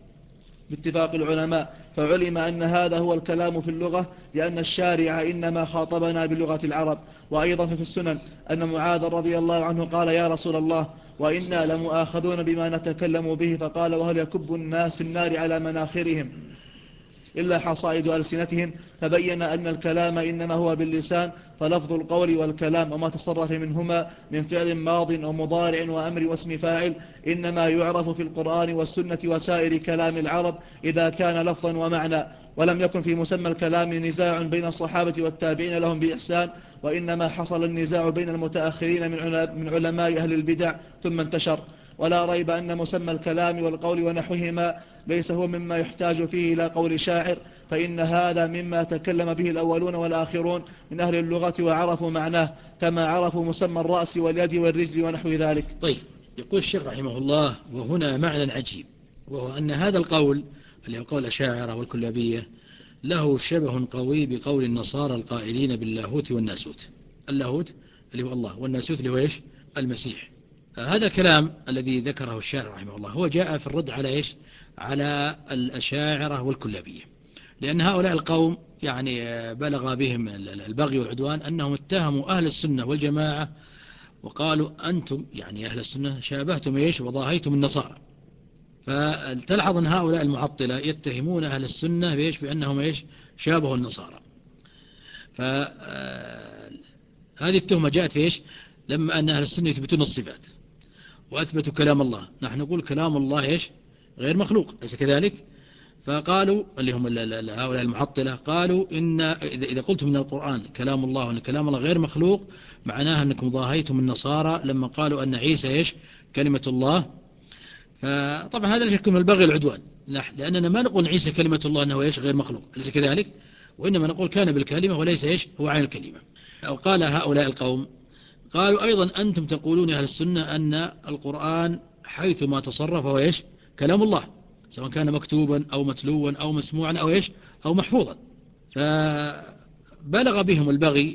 باتفاق العلماء. فعلم أن هذا هو الكلام في اللغة، لأن الشارع إنما خاطبنا بلغة العرب. وأيضا في السنن أن معاذ رضي الله عنه قال يا رسول الله وإنا لمؤاخذون بما نتكلم به، فقال وهل يكب الناس في النار على مناخرهم إلا حصائد ألسنتهم، فبين أن الكلام إنما هو باللسان، فلفظ القول والكلام وما تصرف منهما من فعل ماض ومضارع وأمر واسم فاعل إنما يعرف في القرآن والسنة وسائر كلام العرب إذا كان لفظا ومعنى، ولم يكن في مسمى الكلام نزاع بين الصحابة والتابعين لهم بإحسان، وإنما حصل النزاع بين المتأخرين من علماء أهل البدع ثم انتشر. ولا ريب أن مسمى الكلام والقول ونحوهما ليس هو مما يحتاج فيه إلى قول شاعر، فإن هذا مما تكلم به الأولون والآخرون من أهل اللغة وعرفوا معناه، كما عرفوا مسمى الرأس واليد والرجل ونحو ذلك. طيب يقول الشيخ رحمه الله وهنا معنى عجيب، وهو أن هذا القول اللي هو قول الأشاعرة والكلابية له شبه قوي بقول النصارى القائلين باللاهوت والناسوت. اللاهوت اللي هو الله، والناسوت اللي هو إيش؟ المسيح. هذا الكلام الذي ذكره الشارع رحمه الله هو جاء في الرد على إيش؟ على الأشاعرة والكلابية، لأن هؤلاء القوم يعني بلغ بهم البغي والعدوان أنهم اتهموا أهل السنة والجماعة وقالوا أنتم يعني أهل السنة شابهتم إيش وضاهيتم النصارى. فتلحظ أن هؤلاء المعطلة يتهمون أهل السنة بإيش؟ بأنهم إيش؟ شابهوا النصارى. فهذه التهمة جاءت في إيش؟ لما أن أهل السنة يثبتون الصفات وأثبتوا كلام الله، نحن نقول كلام الله إيش؟ غير مخلوق، ليس كذلك؟ فقالوا اللي هم هؤلاء المعطلة قالوا إن إذا قلتم من القرآن كلام الله وأن كلام الله غير مخلوق معناها أنكم ضاهيتم النصارى لما قالوا أن عيسى إيش؟ كلمة الله. فطبعا هذا لا شك من البغي العدوان، لأننا ما نقول عيسى كلمة الله أنه إيش؟ غير مخلوق، ليس كذلك؟ وإنما نقول كان بالكلمة وليس إيش؟ هو عين الكلمة. أو قال هؤلاء القوم قالوا أيضا أنتم تقولون أهل السنة أن القرآن حيث ما تصرف هو إيش؟ كلام الله، سواء كان مكتوبا أو متلوا أو مسموعا أو إيش؟ أو محفوظا. فبلغ بهم البغي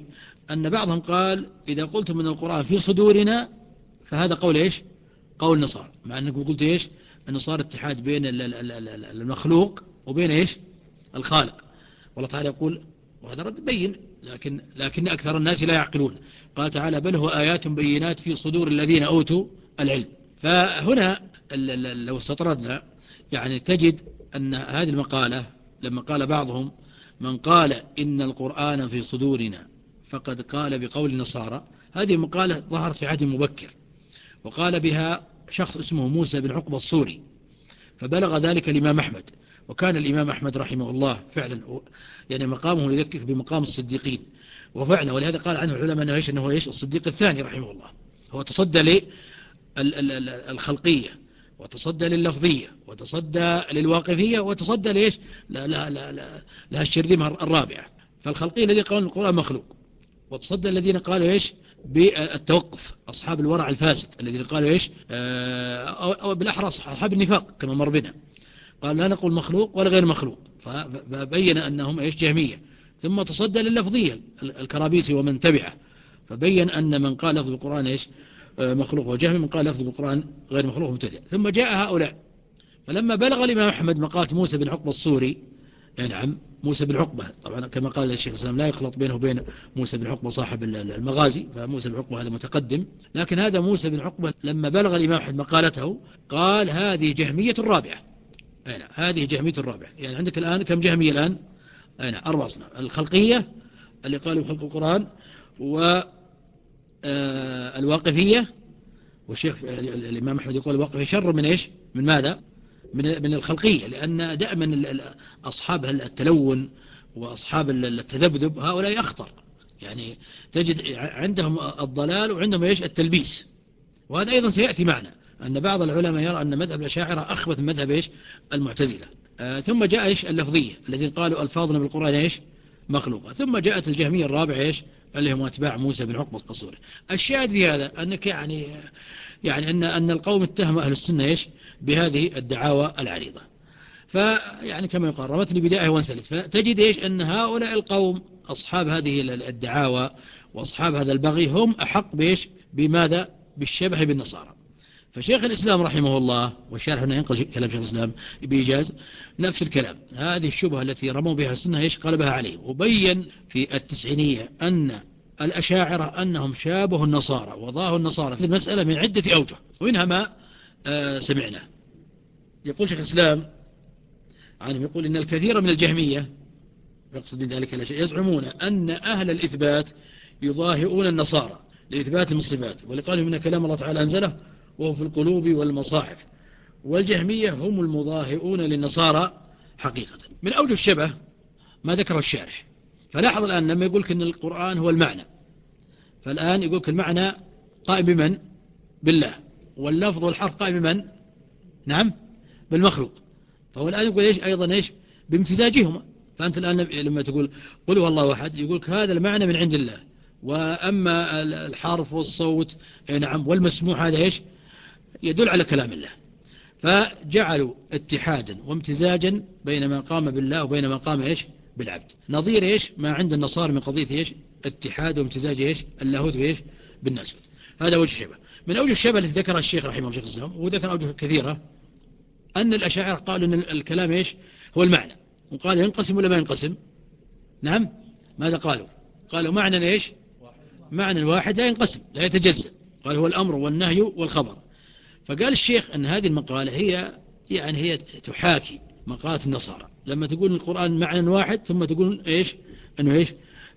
أن بعضهم قال إذا قلتم من القرآن في صدورنا فهذا قول إيش؟ قول النصارى، مع أنكم قلت إيش؟ أنه صار اتحاد بين المخلوق وبين إيش؟ الخالق. والله تعالى يقول، وهذا رد بين، لكن لكن أكثر الناس لا يعقلون. قال تعالى بل هو آيات بينات في صدور الذين أوتوا العلم. فهنا لو استطردنا يعني تجد أن هذه المقالة لما قال بعضهم من قال إن القرآن في صدورنا فقد قال بقول النصارى، هذه المقالة ظهرت في عهد مبكر، وقال بها شخص اسمه موسى بن عقبة الصوري، فبلغ ذلك الإمام أحمد. وكان الإمام أحمد رحمه الله فعلا يعني مقامه يذكر بمقام الصديقين، وفعلا ولهذا قال عنه العلماء أنه إيش؟ أنه إيش؟ الصديق الثاني رحمه الله. هو تصدى للخلقية، وتصدى لللفظية، وتصدى للواقفية، وتصدى لإيش؟ لا لا لا لا لها الشرذمة الرابعة. فالخلقية الذين قالوا القرآن مخلوق، وتصدى الذين قالوا إيش؟ بالتوقف، أصحاب الورع الفاسد الذين قالوا إيش؟ أو بالأحرى أصحاب النفاق كما مر بنا، قال لا نقول مخلوق ولا غير مخلوق، فبين أنهم إيش؟ جهمية. ثم تصدى لللفظية الكرابيسي ومن تبعه، فبين أن من قال لفظ القرآن إيش؟ مخلوق وجهمي، من قال لفظ القرآن غير مخلوق مبتدع. ثم جاء هؤلاء، فلما بلغ الإمام أحمد مقالة موسى بن عقبة الصوري، يعني نعم موسى بن عقبة طبعا كما قال الشيخ الإسلام لا يخلط بينه وبين موسى بن عقبة صاحب المغازي، فموسى بن عقبة هذا متقدم، لكن هذا موسى بن عقبة لما بلغ الإمام أحمد مقالته قال هذه جهمية الرابعة. أين هذه جهمية الرابعة؟ يعني عندك الآن كم جهمية الآن؟ أين أربع أصناف: الخلقية اللي قالوا بخلق القرآن، والواقفية، والشيخ الإمام أحمد يقول الواقفية شر من إيش؟ من ماذا؟ من من الخلقية، لأن دائما أصحاب التلون وأصحاب التذبذب هؤلاء أخطر، يعني تجد عندهم الضلال وعندهم إيش؟ التلبيس. وهذا أيضا سيأتي معنا أن بعض العلماء يرى أن مذهب الأشاعرة أخبث من مذهب إيش؟ المعتزلة. آه ثم جاء إيش؟ اللفظية الذين قالوا ألفاظنا بالقرآن إيش؟ مخلوقة. ثم جاءت الجهمية الرابعة إيش؟ اللي هم أتباع موسى بن عقبة الصوري. الشاهد في هذا أنك يعني يعني أن أن القوم اتهم أهل السنة إيش؟ بهذه الدعاوى العريضة. فيعني كما يقال رمتني بداية وانسلت. فتجد إيش؟ أن هؤلاء القوم أصحاب هذه الدعاوى وأصحاب هذا البغي هم أحق بإيش؟ بماذا؟ بالشبه بالنصارى. فشيخ الإسلام رحمه الله، والشارح هنا ينقل كلام شيخ الإسلام بإيجاز نفس الكلام، هذه الشبهة التي رموا بها السنة إيش؟ قلبها عليه، وبين في التسعينية أن الأشاعرة أنهم شابهوا النصارى وضاهوا النصارى في المسألة من عدة أوجه، ومنها ما آه سمعنا. يقول شيخ الإسلام عنهم، يقول إن الكثير من الجهمية، يقصد من ذلك الأشياء، يزعمون أن أهل الإثبات يضاهئون النصارى لإثبات الصفات، ولقالهم إن كلام الله تعالى أنزله وهو في القلوب والمصاحف، والجهمية هم المضاهئون للنصارى حقيقة. من أوجه الشبه ما ذكره الشارح. فلاحظ الآن لما يقولك أن القرآن هو المعنى، فالآن يقولك المعنى قائم بمن؟ بالله، واللفظ والحرف قائم بمن؟ نعم بالمخلوق. فهو الآن يقول إيش أيضا إيش؟ بامتزاجهما. فأنت الآن لما تقول قل هو الله أحد، يقولك هذا المعنى من عند الله، وأما الحرف والصوت نعم والمسموع هذا إيش؟ يدل على كلام الله. فجعلوا اتحادا وامتزاجا بين ما قام بالله وبين ما قام إيش؟ بالعبد، نظير إيش؟ ما عند النصارى من قضية إيش؟ اتحاد وامتزاج إيش؟ اللاهوت وإيش؟ بالناسوت. هذا وجه الشبه. من أوجه الشبه التي ذكرها الشيخ رحمه الله شيخ الإسلام، وذكر أوجه كثيرة، أن الأشاعرة قالوا أن الكلام إيش؟ هو المعنى، وقال ينقسم ولا ما ينقسم؟ نعم ماذا قالوا؟ قالوا معنى إيش؟ معنى واحد لا ينقسم لا يتجزأ، قال هو الأمر والنهي والخبر. فقال الشيخ أن هذه المقالة هي يعني هي تحاكي مقالة النصارى، لما تقول القرآن معنى واحد ثم تقول إيش؟ أنه إيش؟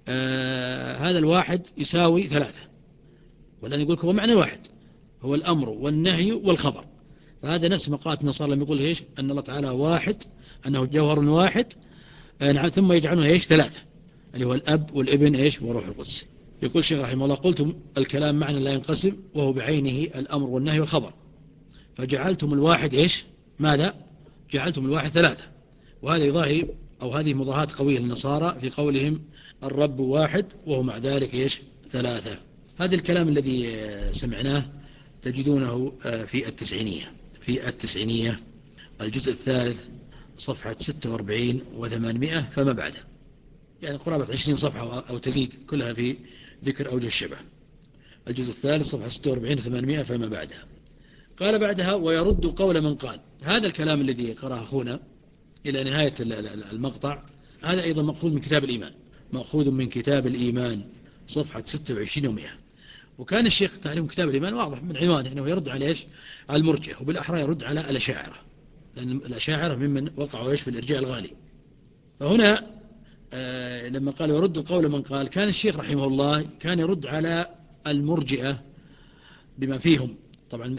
آه هذا الواحد يساوي ثلاثة، ولا نقول هو معنى واحد هو الأمر والنهي والخبر. فهذا نفس مقالة النصارى لما يقول إيش؟ أن الله تعالى واحد، أنه جوهر واحد، آه نعم، ثم يجعلونه إيش؟ ثلاثة، اللي هو الأب والابن إيش؟ وروح القدس. يقول الشيخ رحمه الله قلتم الكلام معنى لا ينقسم وهو بعينه الأمر والنهي والخبر، فجعلتم الواحد إيش؟ ماذا؟ جعلتم الواحد ثلاثة. وهذا يضاهي أو هذه مضاهاة قوية للنصارى في قولهم الرب واحد وهو مع ذلك إيش؟ ثلاثة. هذا الكلام الذي سمعناه تجدونه في التسعينية في التسعينية الجزء الثالث صفحة ستة وأربعين وثمانمائة فما بعده، يعني قرابة عشرين صفحة أو تزيد، كلها في ذكر أوجه الشبه، الجزء الثالث صفحة ستة وأربعين ثمانمائة فما بعدها. قال بعدها ويرد قول من قال. هذا الكلام الذي قرأه أخونا إلى نهاية المقطع هذا أيضا مأخوذ من كتاب الإيمان، مأخوذ من كتاب الإيمان صفحة ستة وعشرين ومئة. وكان الشيخ تعليم كتاب الإيمان واضح من عنوانه أنه يرد على إيش؟ على المرجئة، وبالأحرى يرد على الأشاعرة، لأن الأشاعرة ممن وقعوا إيش في الإرجاء الغالي. فهنا آه لما قال يرد قول من قال، كان الشيخ رحمه الله كان يرد على المرجئة بما فيهم طبعا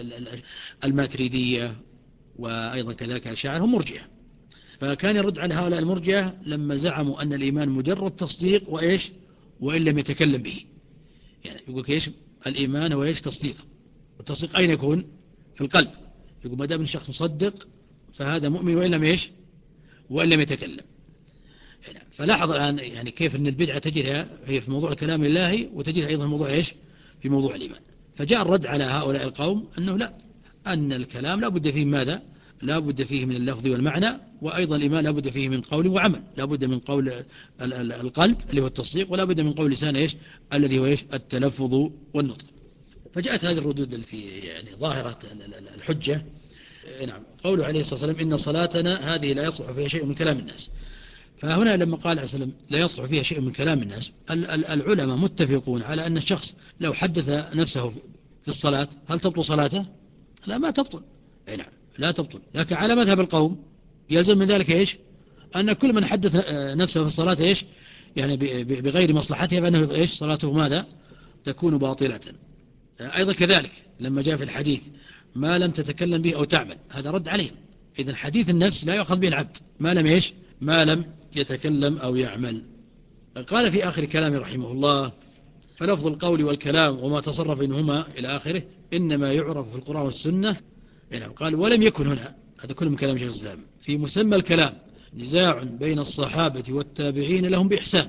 الماتريدية وأيضا كذلك الأشاعرة هم مرجئة، فكان يرد على هؤلاء المرجئة لما زعموا أن الإيمان مجرد تصديق وإيش وإن لم يتكلم به. يعني يقول إيش الإيمان هو إيش؟ تصديق. والتصديق أين يكون؟ في القلب. يقول ما دام الشخص مصدق فهذا مؤمن وإن لم إيش وإن لم يتكلم. يعني فلاحظ الآن يعني كيف أن البدعة تجدها هي في موضوع كلام الله، وتجدها أيضا في موضوع إيش؟ في موضوع الإيمان. فجاء الرد على هؤلاء القوم أنه لا، أن الكلام لا بد فيه ماذا؟ لا بد فيه من اللفظ والمعنى، وأيضا الإيمان لا بد فيه من قول وعمل، لا بد من قول القلب اللي هو التصديق، ولا بد من قول لسان إيش الذي هو إيش التلفظ والنطق. فجاءت هذه الردود التي يعني ظاهرة الحجة. نعم، قوله عليه الصلاة والسلام إن صلاتنا هذه لا يصلح فيها شيء من كلام الناس. فهنا لما قال عليه الصلاة والسلام لا يصلح فيها شيء من كلام الناس، العلماء متفقون على أن الشخص لو حدث نفسه في الصلاة هل تبطل صلاته؟ لا، ما تبطل. نعم لا تبطل، لكن على مذهب القوم يلزم من ذلك إيش؟ أن كل من حدث نفسه في الصلاة إيش يعني بغير مصلحتها فإنه إيش صلاته ماذا؟ تكون باطلة. أيضا كذلك لما جاء في الحديث ما لم تتكلم به أو تعمل، هذا رد عليهم. إذن حديث النفس لا يأخذ به العبد ما لم إيش ما لم يتكلم أو يعمل. قال في آخر كلامه رحمه الله فلفظ القول والكلام وما تصرف منهما إلى آخره إنما يعرف في القرآن والسنة. يعني قال ولم يكن هنا، هذا كله من كلام شيخ الإسلام، في مسمى الكلام نزاع بين الصحابة والتابعين لهم بإحسان.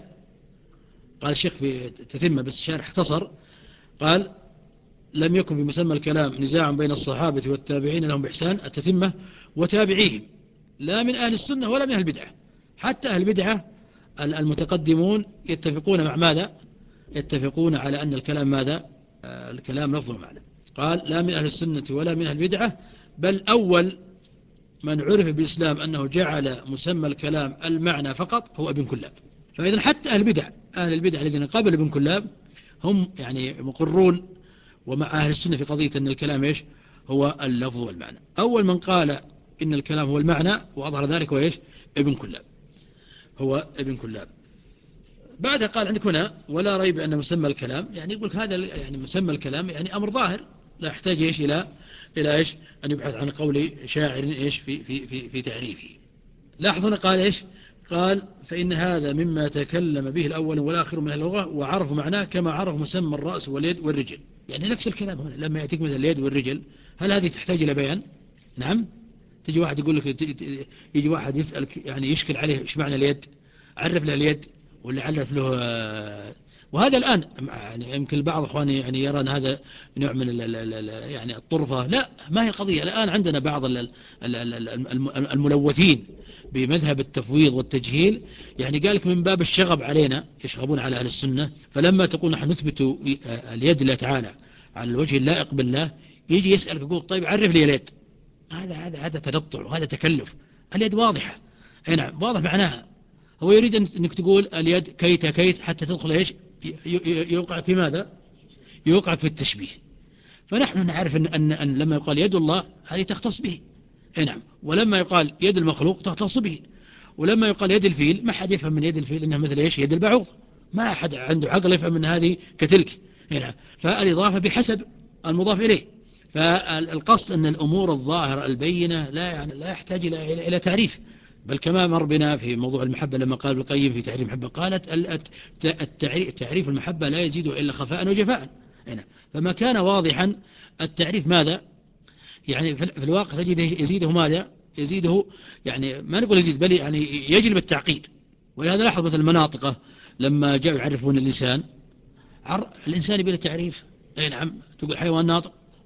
قال الشيخ في تتمة بس الشارح اختصر، قال لم يكن في مسمى الكلام نزاع بين الصحابة والتابعين لهم بإحسان التتمة وتابعيهم، لا من أهل السنة ولا من أهل البدعة. حتى أهل البدعة المتقدمون يتفقون مع ماذا؟ يتفقون على أن الكلام ماذا؟ الكلام لفظ ومعنى. قال لا من أهل السنة ولا من أهل البدعة، بل أول من عرف بالإسلام أنه جعل مسمى الكلام المعنى فقط هو ابن كلاب. فإذا حتى أهل البدع أهل البدع الذين قابلوا ابن كلاب هم يعني مقرون ومع أهل السنة في قضية أن الكلام إيش هو اللفظ والمعنى. أول من قال إن الكلام هو المعنى وأظهر ذلك هو إيش ابن كلاب، هو ابن كلاب. بعدها قال عندك هنا ولا ريب أن مسمى الكلام، يعني يقول هذا يعني مسمى الكلام يعني أمر ظاهر لا يحتاج إيش إلى إلى إيش أن يبحث عن قول شاعر إيش في في في في تعريفه. لاحظ هنا قال إيش قال فإن هذا مما تكلم به الأول والآخر من اللغة وعرفوا معناه كما عرف مسمى الرأس واليد والرجل. يعني نفس الكلام هنا لما يأتيك مثل اليد والرجل هل هذه تحتاج إلى بيان؟ نعم. تجي واحد يقول لك يجي واحد يسألك يعني يشكل عليه إيش معنى اليد، عرف له اليد ولا عرف له. وهذا الآن يعني يمكن البعض إخواني يعني يرى أن هذا نوع من يعني الطرفة. لا، ما هي القضية. الآن عندنا بعض الملوثين بمذهب التفويض والتجهيل يعني قالك من باب الشغب علينا يشغبون على أهل السنة، فلما تقول نحن نثبت اليد الله تعالى على الوجه اللائق بالله يجي يسألك يقول طيب عرف لي اليد. هذا هذا هذا تنطع وهذا تكلف. اليد واضحة، أي نعم واضح معناها. هو يريد أنك تقول اليد كيت كيت حتى تدخل إيش يوقعك في ماذا؟ يوقعك في التشبيه. فنحن نعرف أن, أن, أن لما يقال يد الله هذه تختص به، أي نعم، ولما يقال يد المخلوق تختص به. ولما يقال يد الفيل ما حد يفهم من يد الفيل إنها مثل إيش يد البعوض، ما أحد عنده عقل يفهم من هذه كتلك. أي نعم. فالإضافة بحسب المضاف إليه. فالقصد أن الأمور الظاهرة البينة لا يعني لا يحتاج إلى إلى تعريف. بل كما مر بنا في موضوع المحبة لما قال ابن القيم في تعريف المحبة قالت تعريف المحبة لا يزيد إلا خفاء وجفاء. هنا فما كان واضحا التعريف ماذا يعني في الواقع تجده يزيده ماذا يزيده يعني ما نقول يزيد بل يعني يجلب التعقيد. ولهذا لاحظ مثل المناطقة لما جاءوا يعرفون الإنسان الإنسان بلا تعريف. أي نعم، تقول حيوان ناطق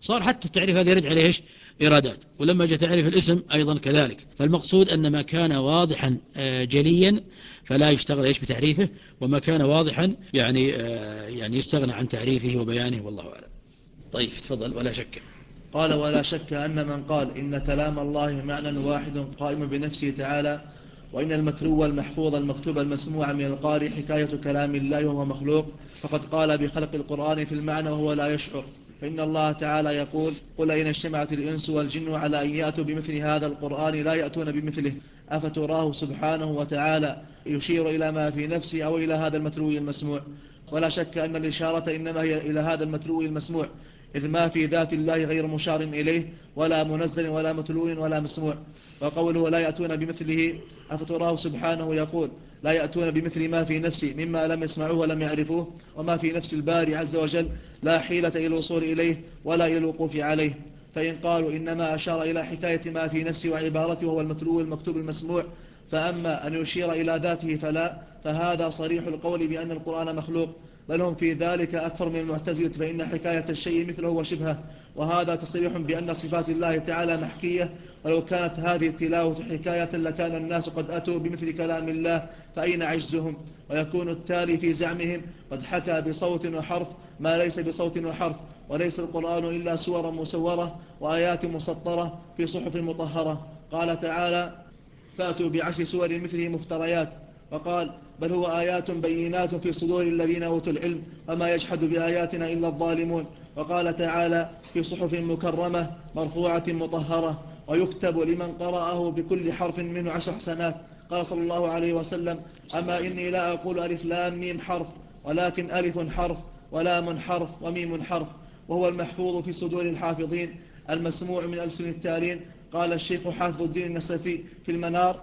صار حتى التعريف هذا يرد عليه إيش؟ إرادات. ولما جاء تعريف الاسم أيضا كذلك. فالمقصود أن ما كان واضحا جليا فلا يشتغل إيش بتعريفه، وما كان واضحا يعني يعني يستغنى عن تعريفه وبيانه، والله أعلم. طيب تفضل. ولا شك. قال ولا شك أن من قال إن كلام الله معنى واحد قائم بنفسه تعالى، وإن المتلو المحفوظ المكتوب المسموع من القارئ حكاية كلام الله وهو مخلوق، فقد قال بخلق القرآن في المعنى وهو لا يشعر. فإن الله تعالى يقول: قل إن اجتمعت الإنس والجن على أن يأتوا بمثل هذا القرآن لا يأتون بمثله. أفتراه سبحانه وتعالى يشير إلى ما في نفسه أو إلى هذا المتلو المسموع؟ ولا شك أن الإشارة إنما هي إلى هذا المتلو المسموع، إذ ما في ذات الله غير مشار إليه ولا منزل ولا متلو ولا مسموع. وقوله لا يأتون بمثله، أفتراه سبحانه يقول: لا يأتون بمثل ما في نفسي مما لم يسمعوه ولم يعرفوه، وما في نفس الباري عز وجل لا حيلة إلى الوصول إليه ولا إلى الوقوف عليه. فإن قالوا إنما أشار إلى حكاية ما في نفسي وعبارته وهو المتلو المكتوب المسموع، فأما أن يشير إلى ذاته فلا، فهذا صريح القول بأن القرآن مخلوق، بل هم في ذلك أكثر من المعتزلة، فإن حكاية الشيء مثله وشبهه، وهذا تصريح بأن صفات الله تعالى محكية. ولو كانت هذه التلاوة حكاية لكان الناس قد أتوا بمثل كلام الله، فأين عجزهم؟ ويكون التالي في زعمهم قد حكى بصوت وحرف ما ليس بصوت وحرف، وليس القرآن إلا سور مصورة وآيات مسطرة في صحف مطهرة. قال تعالى: فأتوا بعشر سور مثله مفتريات. وقال: بل هو آيات بينات في صدور الذين أوتوا العلم وما يجحد بآياتنا إلا الظالمون. وقال تعالى: في صحف مكرمة مرفوعة مطهرة، ويكتب لمن قرأه بكل حرف منه عشر حسنات. قال صلى الله عليه وسلم: أما إني لا أقول ألف لام ميم حرف، ولكن ألف حرف ولام حرف وميم حرف، وهو المحفوظ في صدور الحافظين المسموع من ألسن التالين. قال الشيخ حافظ الدين النسفي في المنار: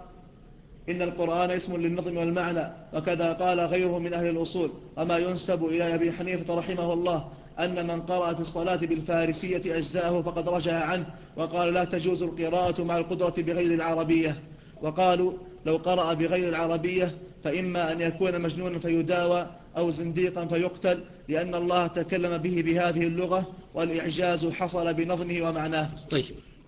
إن القرآن اسم للنظم والمعنى. وكذا قال غيره من أهل الأصول. وما ينسب إلى أبي حنيفة رحمه الله أن من قرأ في الصلاة بالفارسية أجزاءه فقد رجع عنه، وقال: لا تجوز القراءة مع القدرة بغير العربية. وقالوا: لو قرأ بغير العربية فإما أن يكون مجنونا فيداوى أو زنديقا فيقتل، لأن الله تكلم به بهذه اللغة، والإعجاز حصل بنظمه ومعناه. طيب.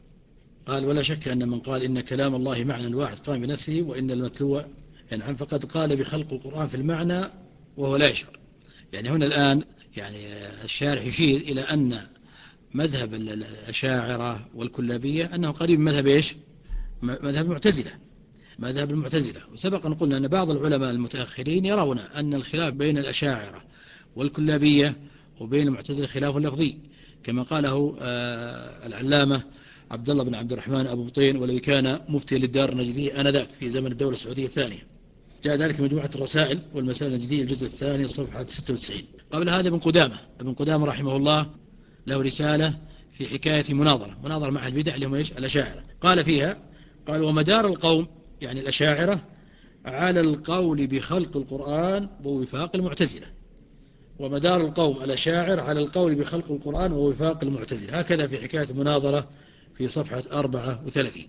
قال ولا شك أن من قال إن كلام الله معنى واحد قام بنفسه وإن المتلو ينعم، فقد قال بخلق القرآن في المعنى وهو لا يشعر. يعني هنا الآن يعني الشارح يشير إلى أن مذهب الأشاعرة والكلابية أنه قريب من مذهب إيش؟ مذهب المعتزلة مذهب المعتزلة وسبق أن قلنا أن بعض العلماء المتأخرين يرون أن الخلاف بين الأشاعرة والكلابية وبين المعتزلة خلاف لفظي، كما قاله العلامة عبد الله بن عبد الرحمن أبو بطين، والذي كان مفتي للدار النجدية آنذاك في زمن الدولة السعودية الثانية. جاء ذلك مجموعة الرسائل والمسائل النجدية الجزء الثاني صفحة ستة وتسعين. قبل هذا ابن قدامة ابن قدامة رحمه الله له رسالة في حكاية مناظرة مناظرة مع البدع اللي هم إيش؟ الأشاعرة. قال فيها قال: ومدار القوم يعني الأشاعرة على القول بخلق القرآن ووفاق المعتزلة. ومدار القوم الأشاعر على القول بخلق القرآن ووفاق المعتزلة. هكذا في حكاية مناظرة في صفحة أربعة وثلاثين.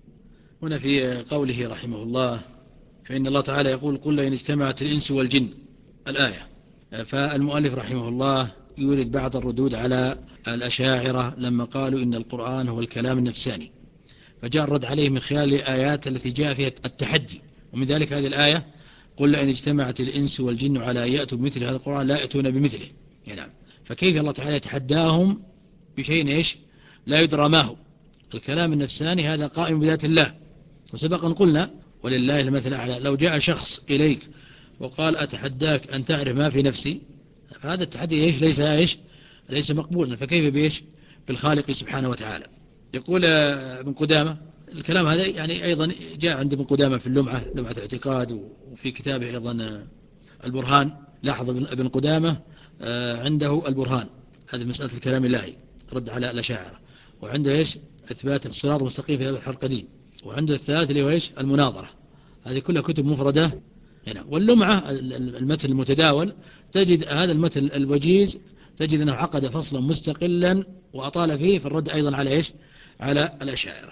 هنا في قوله رحمه الله: فإن الله تعالى يقول: قل إن اجتمعت الإنس والجن، الآية. فالمؤلف رحمه الله يورد بعض الردود على الأشاعرة لما قالوا إن القرآن هو الكلام النفساني، فجاء الرد عليه من خلال الآيات التي جاء فيها التحدي، ومن ذلك هذه الآية: قل إن اجتمعت الإنس والجن على أن يأتوا بمثل هذا القرآن لا يأتون بمثله. يعني فكيف الله تعالى يتحداهم بشيء إيش لا يدرى ما هو؟ الكلام النفساني هذا قائم بذات الله، وسبقا قلنا ولله المثل الأعلى. لو جاء شخص إليك وقال: أتحداك أن تعرف ما في نفسي، هذا التحدي إيش ليس إيش ليس مقبولا، فكيف بإيش بالخالق سبحانه وتعالى؟ يقول ابن قدامة الكلام هذا يعني أيضا جاء عند ابن قدامة في اللمعة لمعة الاعتقاد، وفي كتابه أيضا البرهان. لاحظ ابن قدامة عنده البرهان، هذه مسألة الكلام اللهي رد على الأشاعرة، وعنده إيش إثبات الصراط المستقيم في هذا الحرقدين، وعنده الثالث اللي هو إيش المناظرة. هذه كلها كتب مفردة هنا. واللمعة المتن المتداول تجد هذا المتن الوجيز تجد أنه عقد فصلا مستقلا وأطال فيه في الرد أيضا على إيش على الأشاعرة.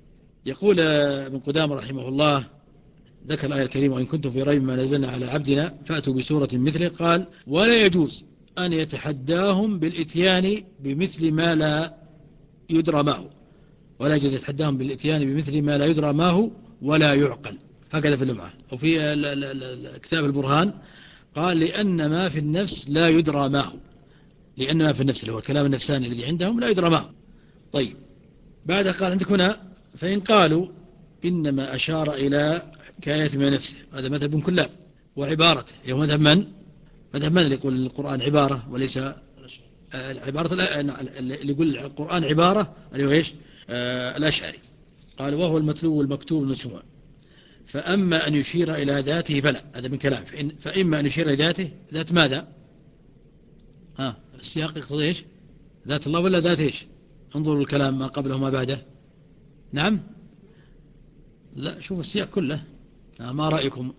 يقول ابن قدامة رحمه الله ذكر الآية الكريمة: وإن كنتم في ريب ما نزلنا على عبدنا فأتوا بسورة مثله. قال: ولا يجوز أن يتحداهم بالإتيان بمثل ما لا يدرى ما هو، ولا يجوز يتحداهم بالإتيان بمثل ما لا يدرى ما هو ولا يعقل. هكذا في اللمعة. وفي كتاب البرهان قال لأن ما في النفس لا يدرى ما هو، لأن ما في النفس اللي هو الكلام النفساني الذي عندهم لا يدرى ما هو. طيب بعد قال عندك هنا فإن قالوا إنما أشار إلى حكاية من نفسه، هذا مذهب ابن كلاب وعبارته، هو مذهب من؟ مذهب من اللي يقول القرآن عبارة وليس عبارة، اللي يقول القرآن عبارة اللي هو إيش؟ آه الأشعري. قال وهو المتلو والمكتوب المسموع، فأما أن يشير إلى ذاته فلا، هذا من كلام. فإن فإما أن يشير إلى ذاته، ذات ماذا؟ ها السياق يقتضي إيش؟ ذات الله ولا ذات إيش؟ انظروا الكلام ما قبله وما بعده. نعم لا، شوف السياق كله. ما رأيكم؟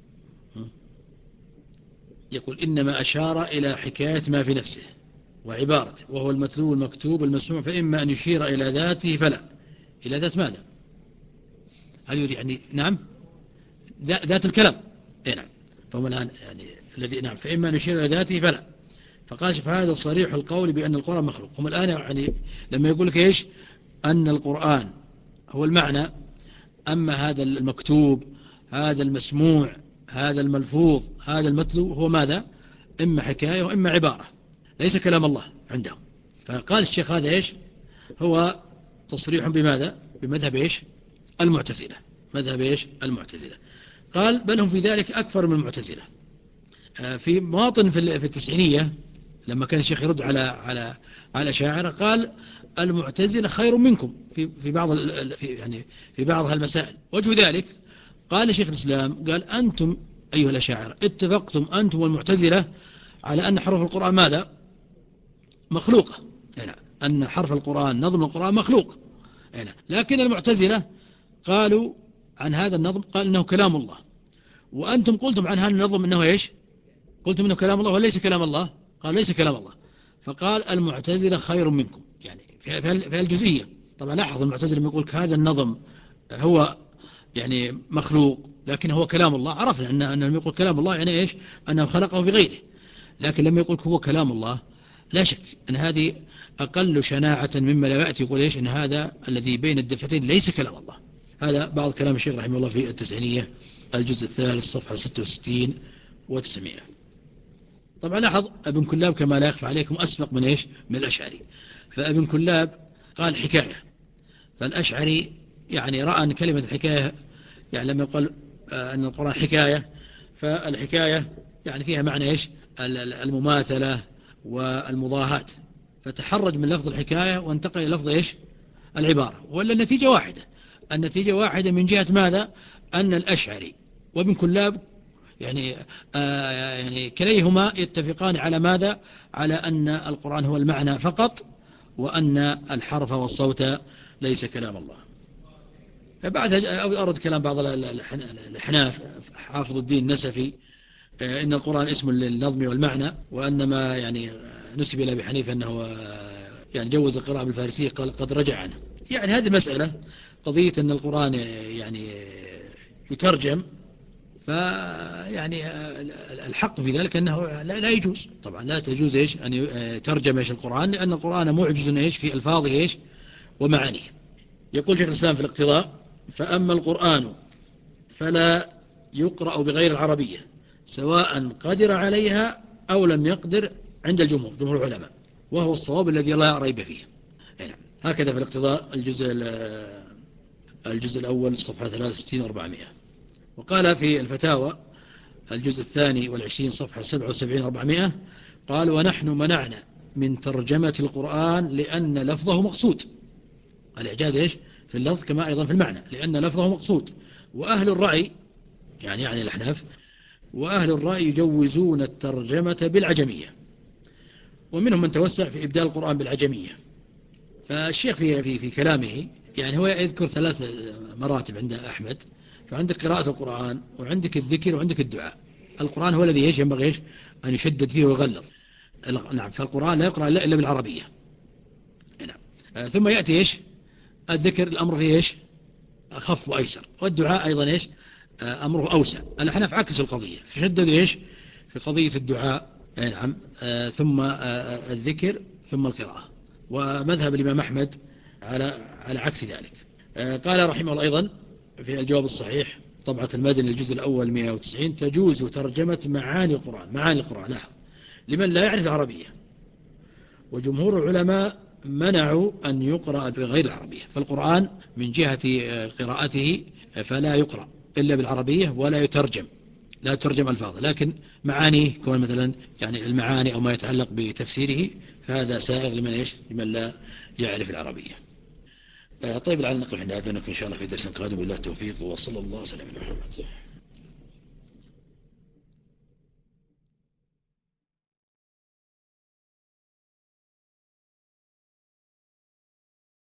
يقول إنما أشار إلى حكاية ما في نفسه وعبارته، وهو المتلو المكتوب المسموع، فإما أن يشير إلى ذاته فلا. إلى ذات ماذا؟ هل يريد يعني نعم ذات الكلام؟ إيه نعم. فهم الآن يعني الذي نعم فإما أن يشير إلى ذاته فلا. فقال فهذا صريح القول بأن القرآن مخلوق. هم الآن يعني لما يقول لك إيش؟ أن القرآن هو المعنى، أما هذا المكتوب، هذا المسموع، هذا الملفوظ، هذا المتلو هو ماذا؟ إما حكاية وإما عبارة، ليس كلام الله عندهم. فقال الشيخ هذا إيش؟ هو تصريح بماذا؟ بمذهب إيش؟ المعتزلة. مذهب إيش؟ المعتزلة. قال بل هم في ذلك أكثر من المعتزلة. في مواطن في التسعينية لما كان الشيخ يرد على على على الأشاعرة قال المعتزلة خير منكم في في بعض في يعني في بعض هالمسائل. وجه ذلك قال شيخ الإسلام قال أنتم أيها الأشاعرة اتفقتم أنتم والمعتزلة على أن حروف القرآن ماذا؟ مخلوقة. هنا أن حرف القرآن نظم القرآن مخلوق. هنا لكن المعتزلة قالوا عن هذا النظم قال إنه كلام الله، وأنتم قلتم عن هذا النظم إنه إيش؟ قلتم إنه كلام الله وليس كلام الله. قال ليس كلام الله. فقال المعتزلة خير منكم يعني في الجزئية. طبعا لاحظ المعتزلة لما يقول هذا النظم هو يعني مخلوق لكن هو كلام الله، عرفنا أن أنه لما يقول كلام الله يعني إيش؟ أنه خلقه في غيره. لكن لما يقول هو كلام الله لا شك أن هذه أقل شناعة مما لا يأتي يقول إيش؟ أن هذا الذي بين الدفتين ليس كلام الله. هذا بعض كلام الشيخ رحمه الله في التسعينية الجزء الثالث صفحة ستة وستين وتسعمائة. طبعا لاحظ ابن كلاب كما لا يخفى عليكم أسبق من إيش؟ من الأشعري. فابن كلاب قال حكاية، فالأشعري يعني رأى أن كلمة الحكاية يعني لما يقول أن القرآن حكاية فالحكاية يعني فيها معنى إيش؟ المماثلة والمضاهاة، فتحرج من لفظ الحكاية وانتقل إلى لفظ إيش؟ العبارة. ولا النتيجة واحدة، النتيجة واحدة من جهة ماذا؟ أن الأشعري وابن كلاب يعني آه يعني كليهما يتفقان على ماذا؟ على أن القرآن هو المعنى فقط، وأن الحرف والصوت ليس كلام الله. فبعدها أرد كلام بعض الأحناف حافظ الدين النسفي آه إن القرآن اسم للنظم والمعنى، وأن ما يعني نسب إلى أبي حنيفة أنه يعني جوز القراءة بالفارسية قال قد رجع عنه. يعني هذه المسألة قضية أن القرآن يعني يترجم، فيعني الحق في ذلك أنه لا يجوز. طبعا لا تجوز إيش أن يترجم إيش القرآن، لأن القرآن معجز إيش في ألفاظه إيش ومعانيه. يقول شيخ الإسلام في الاقتضاء فأما القرآن فلا يقرأ بغير العربية سواء قدر عليها أو لم يقدر عند الجمهور جمهور العلماء، وهو الصواب الذي لا ريب فيه. يعني هكذا في الاقتضاء الجزء الجزء الأول صفحة ثلاثة وستين وأربعمائة. وقال في الفتاوى الجزء الثاني والعشرين صفحة سبعة وسبعين وأربعمائة قال ونحن منعنا من ترجمة القرآن لأن لفظه مقصود. الإعجاز إيش؟ في اللفظ كما أيضا في المعنى، لأن لفظه مقصود. وأهل الرأي يعني يعني الأحناف وأهل الرأي يجوزون الترجمة بالعجمية، ومنهم من توسع في إبدال القرآن بالعجمية. فالشيخ في في في كلامه يعني هو يذكر ثلاث مراتب عند أحمد. فعندك قراءة القرآن وعندك الذكر وعندك الدعاء. القرآن هو الذي إيش ينبغي إيش أن يشدد فيه ويغلظ. نعم فالقرآن لا يقرأ إلا بالعربية. نعم. ثم يأتي إيش الذكر الأمر فيه إيش أخف وأيسر، والدعاء أيضا إيش أمره أوسع. الأحناف عكس القضية فشددوا إيش في قضية الدعاء نعم ثم الذكر ثم القراءة. ومذهب الإمام أحمد على على عكس ذلك. قال رحمه الله أيضا في الجواب الصحيح طبعة المدني الجزء الأول مئة وتسعين: تجوز ترجمة معاني القرآن، معاني القرآن لاحظ، لمن لا يعرف العربية. وجمهور العلماء منعوا أن يقرأ بغير العربية، فالقرآن من جهة قراءته فلا يقرأ إلا بالعربية ولا يترجم، لا يترجم ألفاظه، لكن معانيه كون مثلا يعني المعاني أو ما يتعلق بتفسيره فهذا سائغ لمن إيش؟ لمن لا يعرف العربية. طيب لعل نقف عند هذا، إن شاء الله في درس قادم، بالله التوفيق، وصلى الله وسلم على محمد.